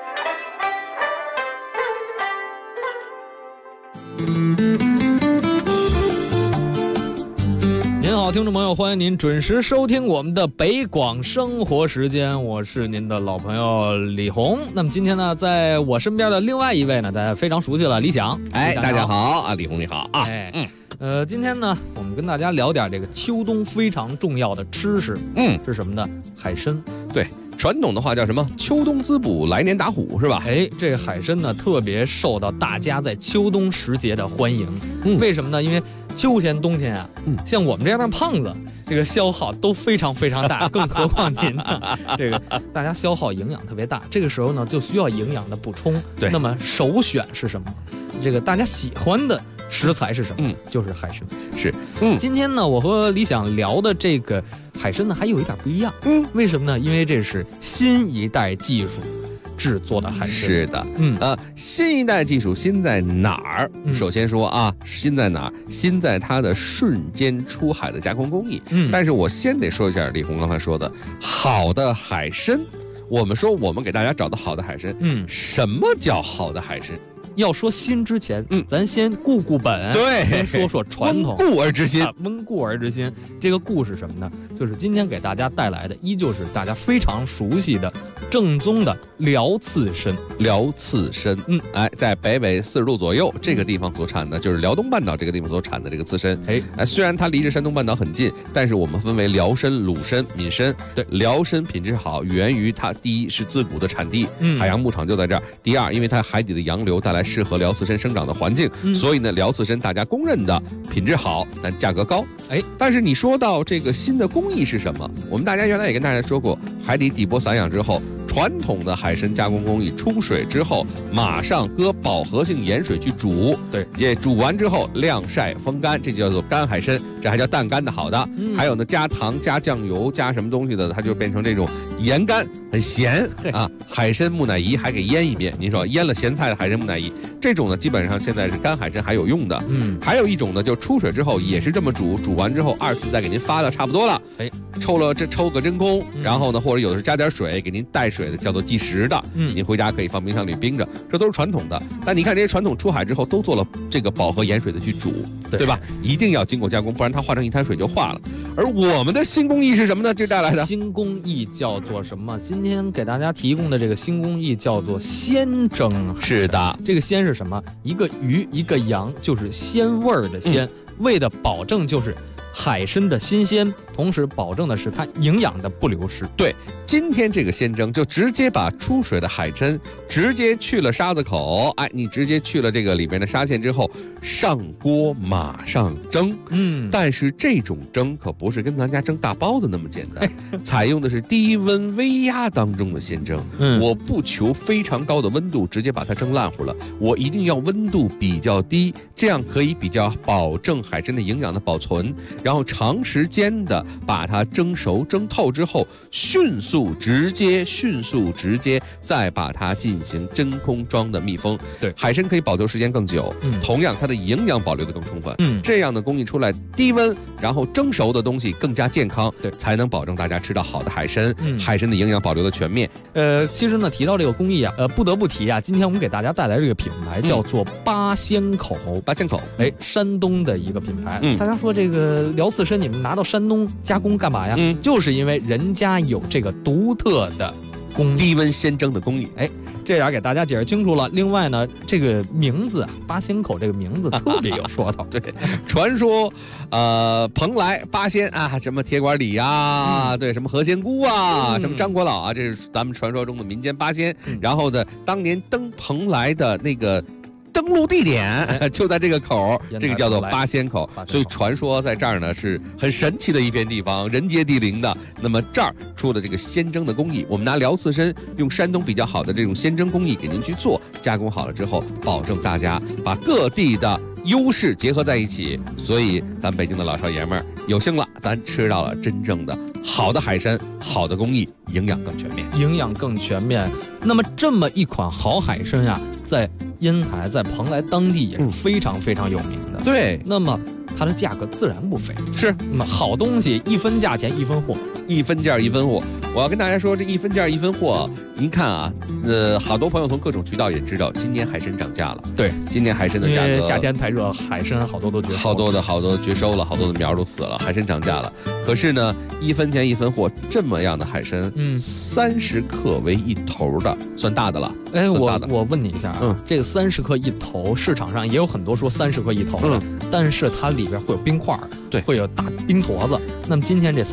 您好，听众朋友，欢迎您准时收听我们的北广生活时间，我是您的老朋友李红。那么今天呢，在我身边的另外一位呢，大家非常熟悉了，李想。 大家好啊，李红你好啊。 今天呢，我们跟大家聊点这个秋冬非常重要的吃食，是什么呢？海参。 对，传统的话叫什么？秋冬滋补，来年打虎，是吧？ 这个海参呢，特别受到大家在秋冬时节的欢迎。为什么呢？因为秋天、冬天啊，像我们这样的胖子，这个消耗都非常非常大，更何况您呢？这个大家消耗营养特别大，这个时候呢，就需要营养的补充。 对， 那么首选是什么？这个大家喜欢的食材是什么？就是海参。 是， 今天呢，我和李想聊的这个海参呢，还有一点不一样。为什么呢？因为这是新一代技术制作的海参。 是的，新一代技术新在哪儿？首先说啊，新在哪儿？新在它的瞬间出海的加工工艺。但是我先得说一下李红刚才说的，好的海参。我们说我们给大家找到好的海参，什么叫好的海参？ 要说新之前，咱先固本， 对， 先说说传统， 温故而知新， 温故而知新。这个故是什么呢？就是今天给大家带来的，依旧是大家非常熟悉的正宗的辽刺参。 辽刺参，在北纬40度左右这个地方所产的，就是辽东半岛这个地方所产的这个刺参。虽然它离着山东半岛很近，但是我们分为辽参、鲁参、闽参。对，辽参品质好，源于它第一是自古的产地，海洋牧场就在这儿；第二，因为它海底的洋流带来适合辽刺参生长的环境，所以呢，辽刺参大家公认的品质好，但价格高。但是你说到这个新的工艺是什么？我们大家原来也跟大家说过，海底底波散养之后，传统的海参加工工艺，出水之后马上搁饱和性盐水去煮，对，也煮完之后晾晒风干，这就叫做干海参，这还叫淡干的好的。还有呢，加糖、加酱油、加什么东西的，它就变成这种盐干，很咸啊。海参木乃伊还给腌一遍，您说腌了咸菜的海参木乃伊，这种呢基本上现在是干海参还有用的。还有一种呢，就出水之后也是这么煮，煮完之后2次再给您发的差不多了，抽个真空，然后呢，或者有的是加点水给您带水的，叫做即食的，您回家可以放冰箱里冰着，这都是传统的。但你看这些传统出海之后都做了这个饱和盐水的去煮，对吧？一定要经过加工，不然它化成一滩水就化了。而我们的新工艺是什么呢？这带来的新工艺叫做什么？今天给大家提供的这个新工艺叫做鲜蒸。 是的， 这个鲜是什么？一个鱼一个羊，就是鲜味儿的鲜，为的保证就是海参的新鲜，同时保证的是它营养的不流失。 对，今天这个鲜蒸就直接把出水的海参直接去了沙子口，你直接去了这个里面的沙线之后，上锅马上蒸。但是这种蒸可不是跟咱家蒸大包子那么简单，采用的是低温微压当中的鲜蒸。我不求非常高的温度直接把它蒸烂乎了，我一定要温度比较低，这样可以比较保证海参的营养的保存，然后长时间的把它蒸熟蒸透之后，迅速直接再把它进行真空装的密封。对，海参可以保留时间更久，同样它的营养保留的更充分。这样的工艺出来，低温然后蒸熟的东西更加健康，对，才能保证大家吃到好的海参，海参的营养保留的全面。 其实呢，提到这个工艺啊，不得不提啊，今天我们给大家带来这个品牌叫做八仙口，山东的一个品牌。大家说这个辽刺参你们拿到山东加工干嘛呀？就是因为人家有这个独特的低温鲜蒸的工艺。 这点给大家解释清楚了。另外呢，这个名字八仙口这个名字特别有说头。 对，传说蓬莱八仙啊，什么铁拐李啊，对，什么何仙姑啊，什么张果老啊，这是咱们传说中的民间八仙。然后呢，当年登蓬莱的那个登陆地点就在这个口，这个叫做八仙口，所以传说在这儿呢是很神奇的一片地方，人杰地灵的。那么这儿出的这个鲜蒸的工艺，我们拿辽刺参用山东比较好的这种鲜蒸工艺给您去做，加工好了之后，保证大家把各地的优势结合在一起，所以咱北京的老少爷们儿有幸了，咱吃到了真正的好的海参，好的工艺，营养更全面。 那么这么一款好海参呀，在烟台在蓬莱当地也是非常非常有名的。 对， 那么它的价格自然不菲。 是， 那么好东西一分价钱一分货， 一分价一分货。我要跟大家说，这一分价一分货，您看啊，好多朋友从各种渠道也知道，今年海参涨价了。 对， 今年海参的价格， 夏天太热，海参好多都绝收了， 好多绝收了，好多的苗都死了，海参涨价了。可是呢，一分钱一分货，这么样的海参，30克为一头的，算大的了。 我问你一下啊，这个30克一头，市场上也有很多说30克一头的，但是它里边会有冰块，对，会有大冰坨子。那么今天这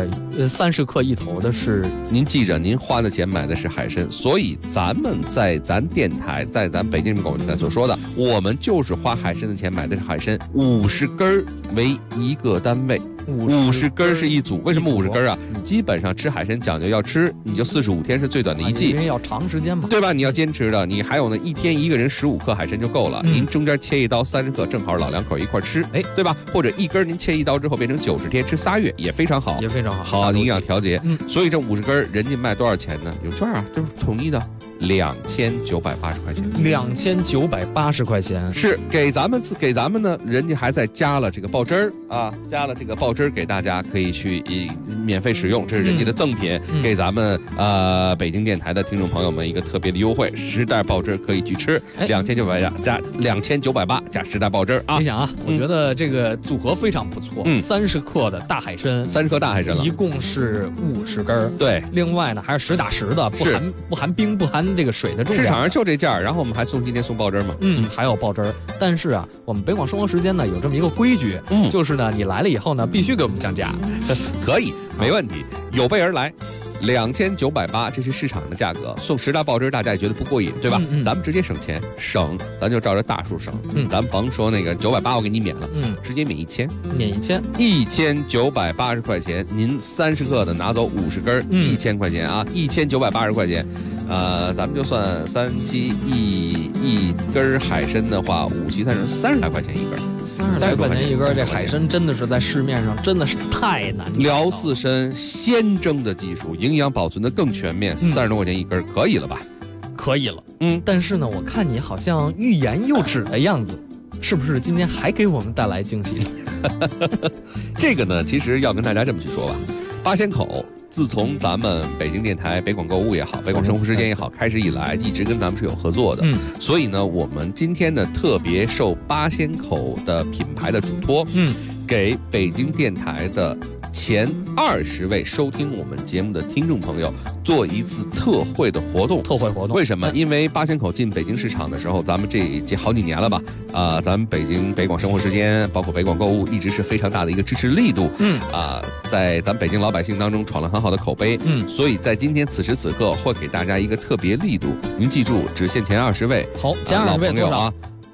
30克一头的是， 您记着，您花的钱买的是海参，所以咱们在咱电台，在咱北京人民广播电台所说的，我们就是花海参的钱买的是海参，50根为一个单位。50根是一组，为什么50根啊？基本上吃海参讲究要吃，你就45天是最短的一季， 因为要长时间嘛， 对吧？你要坚持的，你还有呢，一天一个人15克海参就够了，您中间切一刀30克，正好老两口一块吃，对吧？或者一根您切一刀之后变成90天吃3月也非常好， 也非常好， 好营养调节。所以这50根人家卖多少钱呢？有券啊，这是统一的 2980块钱 ，2980块钱是给咱们呢，人家还在加了这个爆汁儿啊，加了这个爆汁儿给大家可以去免费使用，这是人家的赠品，给咱们北京电台的听众朋友们一个特别的优惠，时代爆汁儿可以去吃，2980加2980加时代爆汁儿啊！ 你想啊，我觉得这个组合非常不错，30克的大海参 ，30克大海参了， 一共是50根， 对， 另外呢还是实打实的，不含冰不含这个水的重量， 市场上就这价，然后我们还今天送爆汁儿嘛， 还有爆汁儿，但是啊，我们北广生活时间呢有这么一个规矩，就是呢你来了以后呢必须给我们降价， 可以，没问题，有备而来。2980，这是市场的价格，送10大爆汁大家也觉得不过瘾，对吧？咱们直接省钱，咱就照着大数省，咱甭说那个980我给你免了，直接免1000， 免 1980块钱，您30克的拿走50根，1000块钱啊，1980块钱，咱们就算3七一根海参的话，5七30来块钱一根 ，30来块钱一根，这海参真的是在市面上真的是太难找了。 辽刺参鲜蒸的技术，营养保存的更全面，30多块钱一根，可以了吧？ 可以了，但是呢，我看你好像欲言又止的样子，是不是今天还给我们带来惊喜呢？ 这个呢，其实要跟大家这么去说吧，八仙口。自从咱们北京电台北广购物也好，北广生活时间也好，开始以来，一直跟咱们是有合作的。所以呢，我们今天呢特别受八仙口的品牌的嘱托，给北京电台的前20位收听我们节目的听众朋友做一次特惠的活动。为什么？因为八仙口进北京市场的时候，咱们这好几年了吧？咱们北广生活时间，包括北广购物，一直是非常大的一个支持力度。在咱北京老百姓当中闯了很好的口碑。所以在今天此时此刻会给大家一个特别力度。您记住，只限前20位。 好，前20位老朋友啊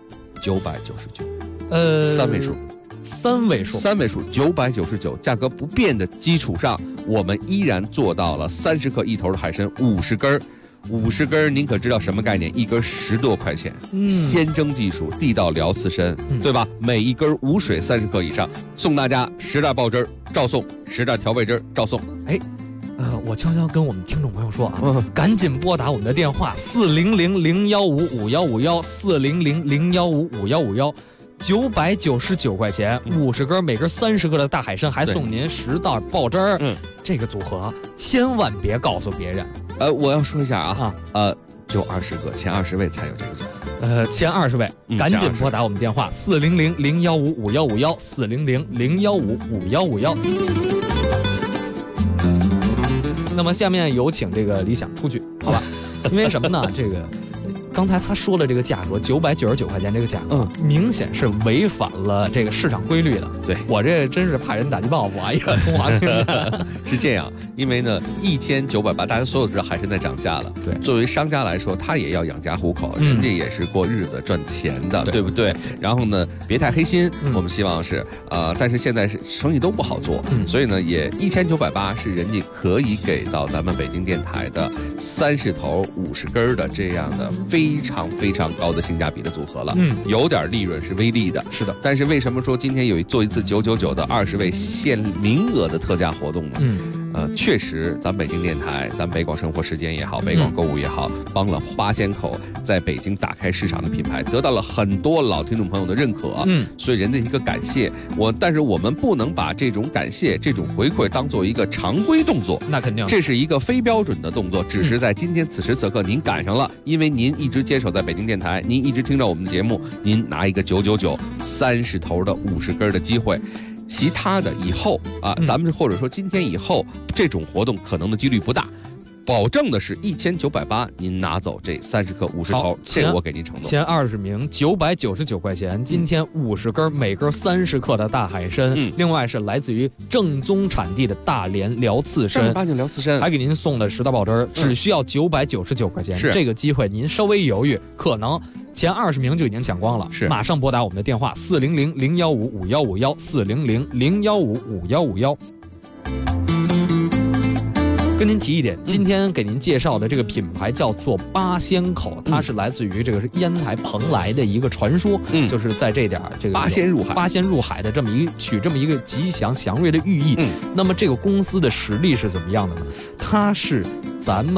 ，999，三位数999，价格不变的基础上，我们依然做到了30克一头的海参50根，50根您可知道什么概念？一根10多块钱，鲜蒸技术，地道辽刺参，对吧？每一根无水30克以上，送大家10袋爆汁照送，10袋调味汁照送。 我悄悄跟我们听众朋友说啊，赶紧拨打我们的电话400-015-5151，400-015-5151，999块钱，50根，每根30克的大海参，还送您10袋爆汁儿。这个组合千万别告诉别人。 我要说一下就20个，前20位才有这个组合。 前20位，赶紧拨打我们电话400-015-5151，400-015-5151。那么下面有请这个李想出去，好吧？因为什么呢？这个刚才他说的这个价格999块钱，这个价格明显是违反了这个市场规律的。 对，我这真是怕人打击报复啊！一个通话是这样，因为呢，1980，大家所有知道海参在涨价了。对，作为商家来说，他也要养家糊口，人家也是过日子赚钱的，对不对？然后呢，别太黑心，我们希望是但是现在是生意都不好做，所以呢，也1980是人家可以给到咱们北京电台的30头50根的这样的非常非常高的性价比的组合了。有点利润是微利的，是的。但是为什么说今天做一次999的20位限名额的特价活动呢？确实，咱北京电台，咱北广生活时间也好，北广购物也好，帮了八仙口在北京打开市场的品牌，得到了很多老听众朋友的认可。所以人家一个感谢但是我们不能把这种感谢、这种回馈当做一个常规动作， 那肯定， 这是一个非标准的动作。只是在今天此时此刻您赶上了，因为您一直坚守在北京电台，您一直听着我们的节目，您拿一个999 30头的50根的机会。其他的以后咱们或者说今天以后这种活动可能的几率不大，保证的是1980，您拿走这30克50头，这我给您承诺。 前20名999块钱，今天50根，每根30克的大海参，另外是来自于正宗产地的大连辽刺参， 正儿八经辽刺参， 还给您送的10袋爆汁，只需要999块钱。这个机会您稍微犹豫，可能前20名就已经抢光了，马上拨打我们的电话400-015-5151，400-015-5151。跟您提一点，今天给您介绍的这个品牌叫做八仙口，它是来自于这个是烟台蓬莱的一个传说，就是在这点这个八仙入海的这么一个吉祥祥瑞的寓意。那么这个公司的实力是怎么样的呢？它是咱们国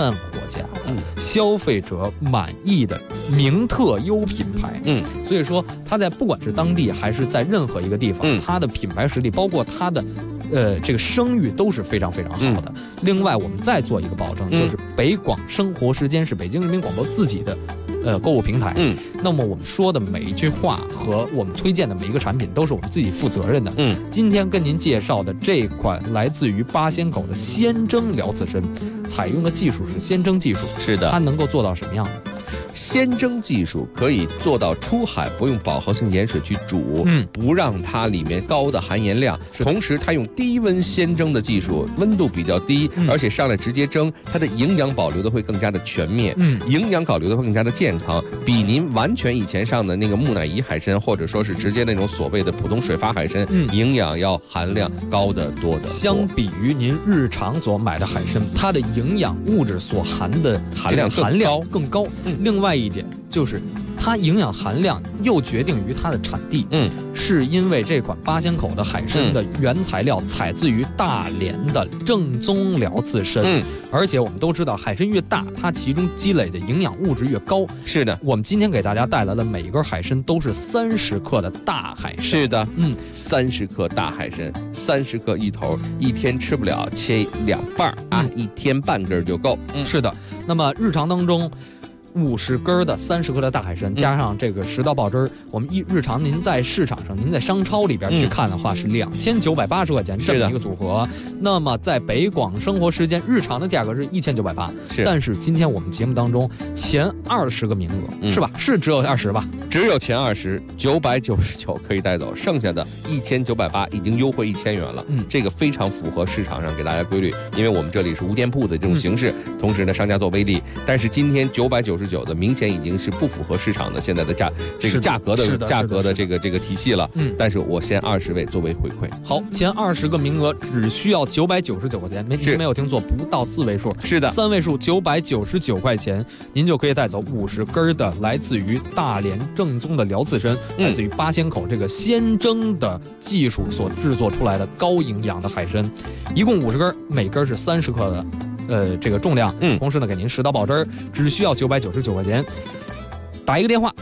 价的、消费者满意的名特优品牌。所以说它在不管是当地还是在任何一个地方，它的品牌实力，包括它的这个声誉都是非常非常好的。另外，我们再做一个保证，就是北广生活时间是北京人民广播自己的购物平台。那么我们说的每一句话和我们推荐的每一个产品都是我们自己负责任的。今天跟您介绍的这款来自于八仙口的鲜蒸辽刺参，采用的技术是鲜蒸技术。 是的， 它能够做到什么样？ 鲜蒸技术可以做到出海不用饱和性盐水去煮，不让它里面高的含盐量，同时它用低温鲜蒸的技术，温度比较低，而且上来直接蒸，它的营养保留的会更加的全面，营养保留的会更加的健康，比您完全以前上的那个木乃伊海参，或者说是直接那种所谓的普通水发海参，营养要含量高得多的。 相比于您日常所买的海参，它的营养物质所含的含量更高。另外一点就是它营养含量又决定于它的产地，是因为这款八仙口的海参的原材料采自于大连的正宗辽刺参，而且我们都知道海参越大，它其中积累的营养物质越高。 是的， 我们今天给大家带来的每一根海参都是30克的大海参。 是的，30克大海参，30克一头，一天吃不了，切2半啊，一天半根就够。 是的，那么日常当中50根的30克的大海参，加上这个10道爆汁儿，我们日常您在市场上，您在商超里边去看的话，是2980块钱这么一个组合。那么在北广生活时间日常的价格是1980，但是今天我们节目当中前20个名额，是吧？是只有20吧？ 只有前20，999可以带走，剩下的1980已经优惠1000元了。这个非常符合市场上给大家规律，因为我们这里是无店铺的这种形式，同时呢商家做微利，但是今天999的明显已经是不符合市场的现在的价格的这个体系了。但是我先20位作为回馈。 好，前20个名额只需要999块钱，没有听错，不到4位数， 是的 ，3位数999块钱，您就可以带走50根的来自于大连正宗的辽刺参，来自于八仙口这个鲜蒸的技术所制作出来的高营养的海参，一共50根，每根是30克的。这个重量，同时呢，给您10道爆汁儿，只需要999块钱。打一个电话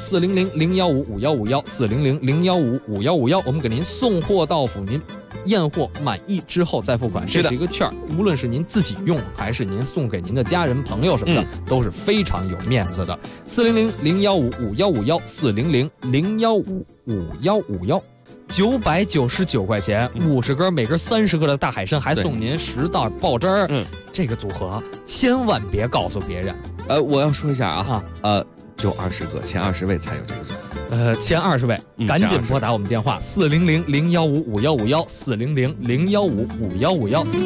400-015-5151，400-015-5151，我们给您送货到府，您验货满意之后再付款。这是一个券，无论是您自己用还是您送给您的家人朋友什么的，都是非常有面子的。400-015-5151，400-015-5151。999块钱，50根，每根30克的大海参，还送您10道爆汁儿。这个组合千万别告诉别人。 我要说一下就20个，前20位才有这个组合。 前20位，赶紧拨打我们电话400-015-5151，400-015-5151。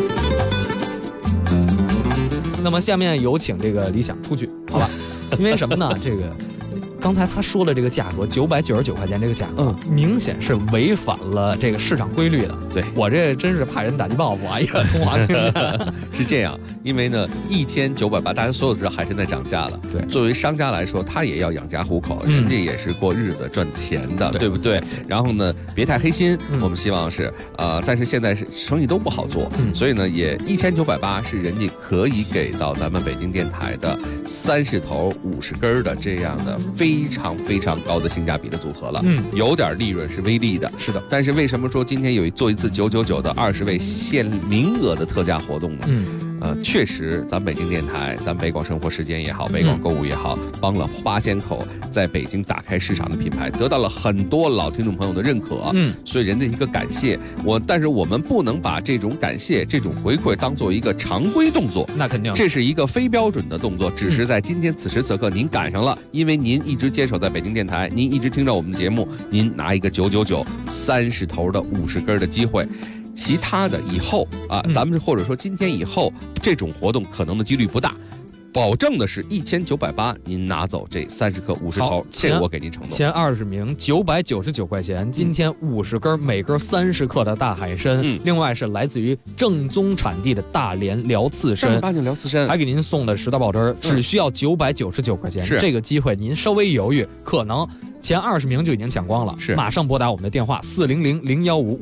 那么下面有请这个李想出去，好吧？因为什么呢？这个。刚才他说的这个价格999块钱，这个价格明显是违反了这个市场规律的。 对， 我这真是怕人打击报复啊！一个中华是这样，因为呢，1980，大家所有知道海参在涨价了。 对， 作为商家来说，他也要养家糊口，人家也是过日子赚钱的，对不对？然后呢，别太黑心，我们希望是但是现在是生意都不好做，所以呢，也1980是人家可以给到咱们北京电台的30头50根的这样的非常非常高的性价比的组合了，有点利润是微利的， 是的。 但是为什么说今天做一次999的20位限名额的特价活动呢？确实，咱北京电台，咱北广生活时间也好，北广购物也好，帮了八仙口在北京打开市场的品牌，得到了很多老听众朋友的认可。所以人家一个感谢但是我们不能把这种感谢、这种回馈当做一个常规动作， 那肯定， 这是一个非标准的动作，只是在今天此时此刻您赶上了，因为您一直坚守在北京电台，您一直听着我们的节目，您拿一个999 30头的50根的机会。其他的以后咱们或者说今天以后这种活动可能的几率不大，保证的是1980，您拿走这30克50头，这我给您承诺。 前20名999块钱，今天50根，每根30克的大海参，另外是来自于正宗产地的大连辽刺参， 正儿八经辽刺参， 还给您送的10道爆汁儿，只需要999块钱。这个机会您稍微犹豫，可能前20名就已经抢光了，马上拨打我们的电话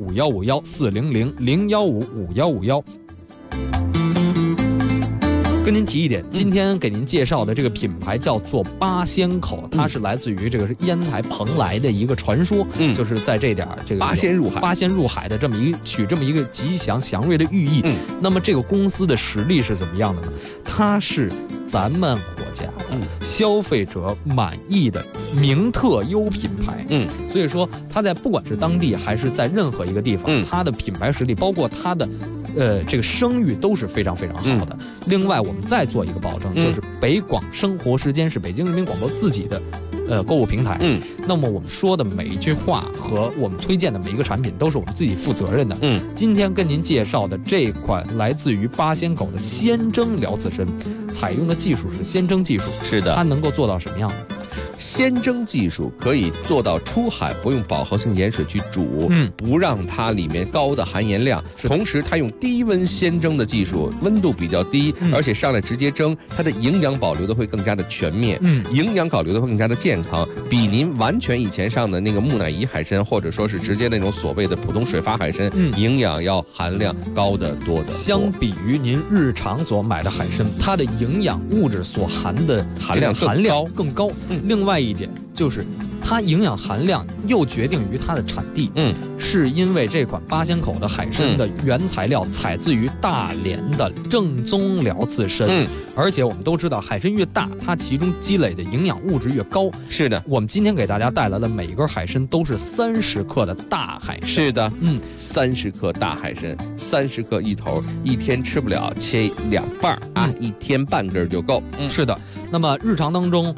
400-015-5151，400-015-5151。跟跟您提一点，今天给您介绍的这个品牌叫做八仙口，它是来自于这个是烟台蓬莱的一个传说，就是在这点这个八仙入海的这么一个吉祥祥瑞的寓意。那么这个公司的实力是怎么样的呢？它是咱们国家的消费者满意的名特优品牌。所以说它在不管是当地还是在任何一个地方，它的品牌实力包括它的这个声誉都是非常非常好的。另外我们再做一个保证，就是北广生活时间是北京人民广播自己的购物平台。那么我们说的每一句话和我们推荐的每一个产品都是我们自己负责任的。今天跟您介绍的这款来自于八仙口的鲜蒸辽刺参，采用的技术是鲜蒸技术。 是的， 它能够做到什么样的？ 鲜蒸技术可以做到出海不用饱和性盐水去煮，不让它里面高的含盐量，同时它用低温鲜蒸的技术，温度比较低，而且上来直接蒸，它的营养保留的会更加的全面，营养保留的会更加的健康，比您完全以前上的那个木乃伊海参，或者说是直接那种所谓的普通水发海参，营养要含量高得多的。 相比于您日常所买的海参，它的营养物质所含的含量更高。另外一点就是它营养含量又决定于它的产地，是因为这款八仙口的海参的原材料采自于大连的正宗辽刺参，而且我们都知道海参越大，它其中积累的营养物质越高。 是的， 我们今天给大家带来的每一根海参都是30克的大海参。 是的，30克大海参，30克一头，一天吃不了，切2半啊，一天半根就够。 是的，那么日常当中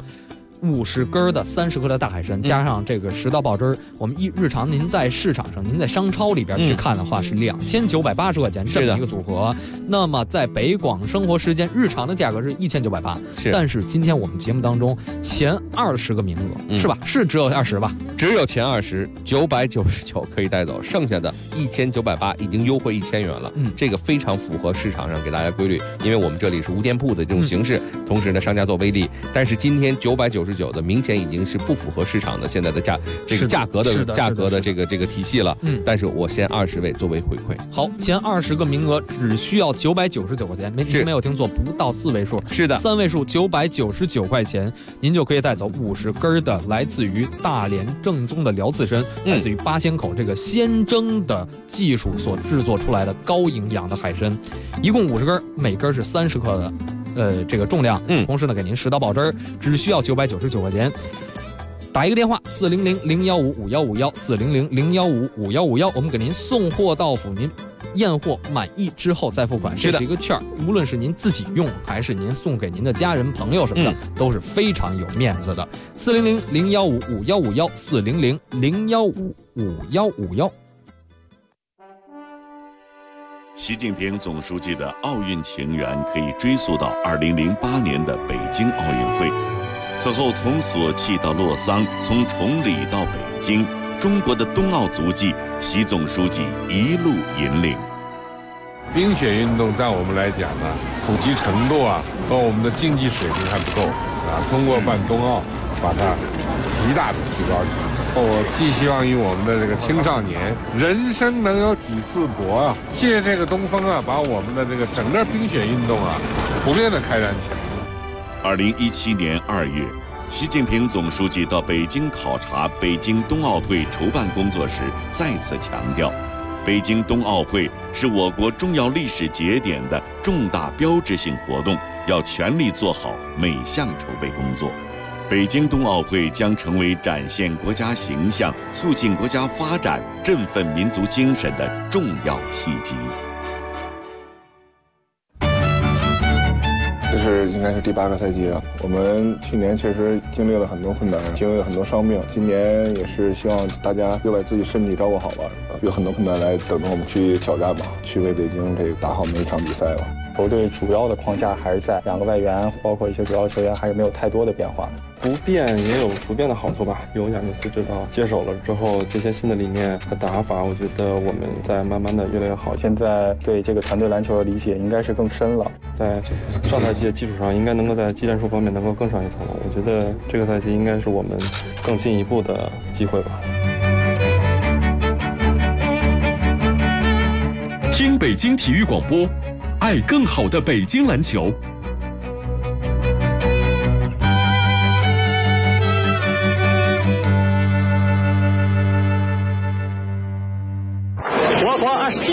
50根的30克的大海参，加上这个10道爆汁儿，我们日常您在市场上，您在商超里边去看的话，是2980块钱这么一个组合。那么在北广生活时间日常的价格是1980，但是今天我们节目当中前20个名额，是吧？是只有20吧？ 只有前20，999可以带走，剩下的1980已经优惠1000元了。这个非常符合市场上给大家规律，因为我们这里是无店铺的这种形式，同时呢商家做微利，但是今天999的明显已经是不符合市场的现在的价格的这个体系了。但是我先20位作为回馈。 好，前20个名额只需要999块钱，没有听错，不到4位数， 是的 ，3位数999块钱，您就可以带走50根的来自于大连正宗的辽刺参，来自于八仙口这个鲜蒸的技术所制作出来的高营养的海参，一共50根，每根是30克的。这个重量，同时呢，给您10道爆汁儿，只需要999块钱。打一个电话400-015-5151，400-015-5151，我们给您送货到府，您验货满意之后再付款。这是一个券，无论是您自己用还是您送给您的家人朋友什么的，都是非常有面子的。400-015-5151，400-015-5151。 习近平总书记的奥运情缘可以追溯到2008年的北京奥运会。此后，从索契到洛桑，从崇礼到北京，中国的冬奥足迹，习总书记一路引领。 冰雪运动在我们来讲呢，普及程度和我们的竞技水平还不够通过办冬奥，把它极大的提高起来。我寄希望于我们的这个青少年，人生能有几次搏借这个东风把我们的这个整个冰雪运动普遍的开展起来。 2017年2月，习近平总书记到北京考察北京冬奥会筹办工作时，再次强调，北京冬奥会是我国重要历史节点的重大标志性活动，要全力做好每项筹备工作。北京冬奥会将成为展现国家形象、促进国家发展、振奋民族精神的重要契机。 这是应该是第8个赛季了。我们去年确实经历了很多困难，经历了很多伤病。今年也是希望大家又把自己身体照顾好吧，有很多困难来等着我们去挑战吧，去为北京这个打好每一场比赛吧。 球队主要的框架还是在2个外援，包括一些主要球员，还是没有太多的变化。 不变也有不变的好处吧。有亚尼斯指导接手了之后，这些新的理念和打法，我觉得我们在慢慢的越来越好。 现在对这个团队篮球的理解应该是更深了， 在上赛季的基础上，应该能够在技战术方面能够更上一层楼。我觉得这个赛季应该是我们更进一步的机会吧。 听北京体育广播，爱更好的北京篮球。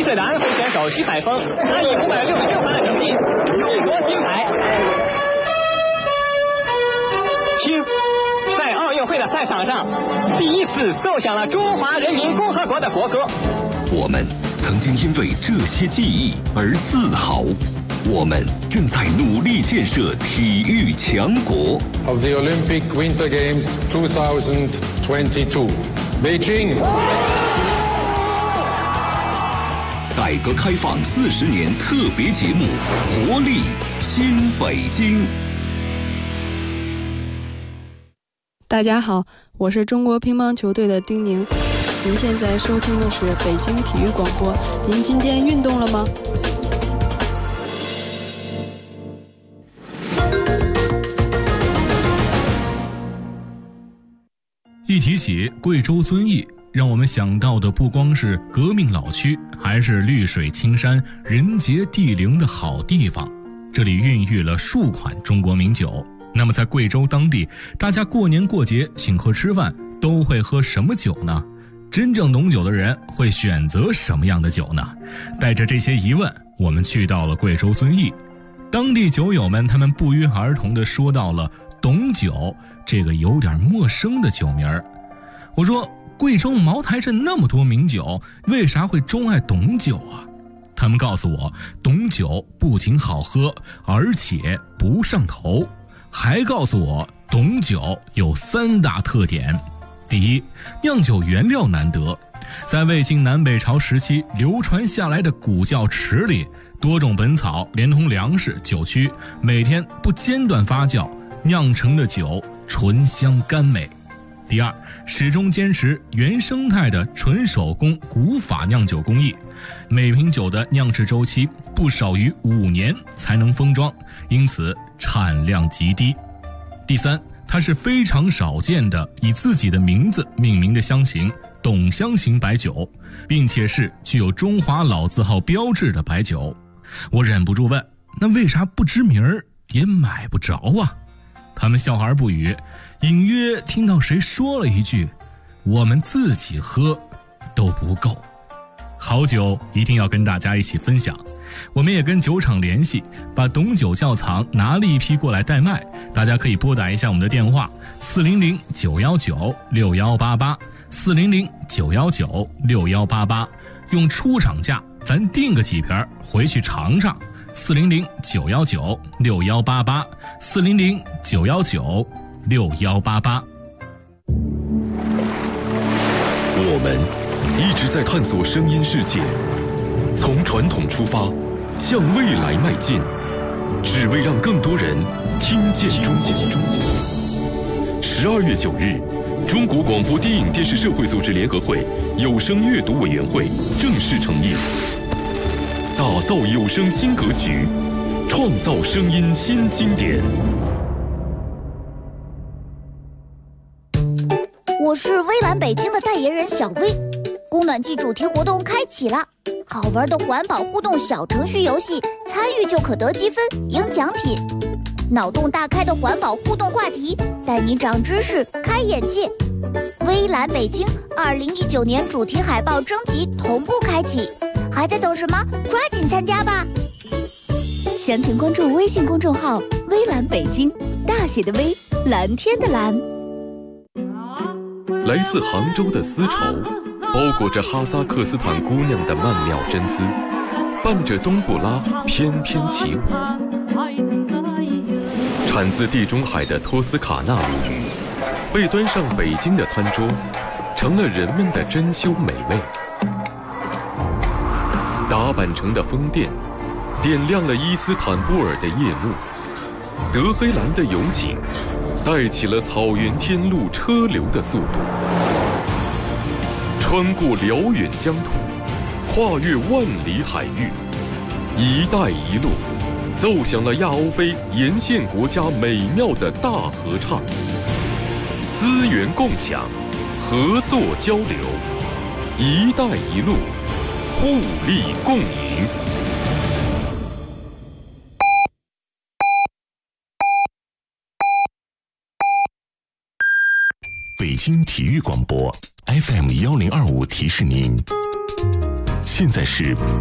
17岁的安徽选手徐海峰，他以566分的成绩勇夺金牌。听，在奥运会的赛场上，第一次奏响了中华人民共和国的国歌。 我们曾经因为这些记忆而自豪。我们正在努力建设体育强国。 Of the Olympic Winter Games 2022, Beijing. 改革开放40年特别节目《活力新北京》。 大家好，我是中国乒乓球队的丁宁。您现在收听的是北京体育广播。您今天运动了吗？ 一提起贵州遵义，让我们想到的不光是革命老区，还是绿水青山、人杰地灵的好地方。这里孕育了数款中国名酒。那么在贵州当地，大家过年过节请客吃饭都会喝什么酒呢？真正懂酒的人会选择什么样的酒呢？带着这些疑问，我们去到了贵州遵义。当地酒友们他们不约而同地说到了董酒这个有点陌生的酒名儿。我说，贵州茅台镇那么多名酒，为啥会钟爱董酒啊？他们告诉我，董酒不仅好喝，而且不上头。还告诉我，董酒有3大特点。第一，酿酒原料难得，在魏晋南北朝时期流传下来的古窖池里，多种本草连同粮食、酒曲，每天不间断发酵，酿成的酒醇香甘美。第二，始终坚持原生态的纯手工古法酿酒工艺，每瓶酒的酿制周期不少于5年才能封装，因此产量极低。第三，它是非常少见的以自己的名字命名的香型董香型白酒，并且是具有中华老字号标志的白酒。我忍不住问，那为啥不知名儿也买不着啊？他们笑而不语，隐约听到谁说了一句，我们自己喝都不够。好酒一定要跟大家一起分享。我们也跟酒厂联系，把董酒窖藏拿了一批过来代卖，大家可以拨打一下我们的电话400-919-6188 400-919-6188，用出厂价咱订个几瓶回去尝尝。400-919-6188 400-919-6188。 我们一直在探索声音世界，从传统出发，向未来迈进，只为让更多人听见中国。12月9日，中国广播电影电视社会组织联合会有声阅读委员会正式成立，打造有声新格局，创造声音新经典。 我是微蓝北京的代言人小薇，供暖季主题活动开启了，好玩的环保互动小程序游戏，参与就可得积分赢奖品，脑洞大开的环保互动话题，带你长知识开眼界。微蓝北京2019年主题海报征集同步开启，还在等什么？抓紧参加吧！详情关注微信公众号微蓝北京，大写的微，蓝天的蓝。 来自杭州的丝绸，包裹着哈萨克斯坦姑娘的曼妙真姿，伴着冬不拉翩翩起舞。产自地中海的托斯卡纳米，被端上北京的餐桌，成了人们的珍馐美味。打扮成的风电，点亮了伊斯坦布尔的夜幕。德黑兰的油井，带起了草原天路车流的速度。穿过辽远疆土，跨越万里海域，一带一路奏响了亚欧非沿线国家美妙的大合唱。资源共享，合作交流，一带一路，互利共赢。 北京体育广播 FM 1025提示您， 现在是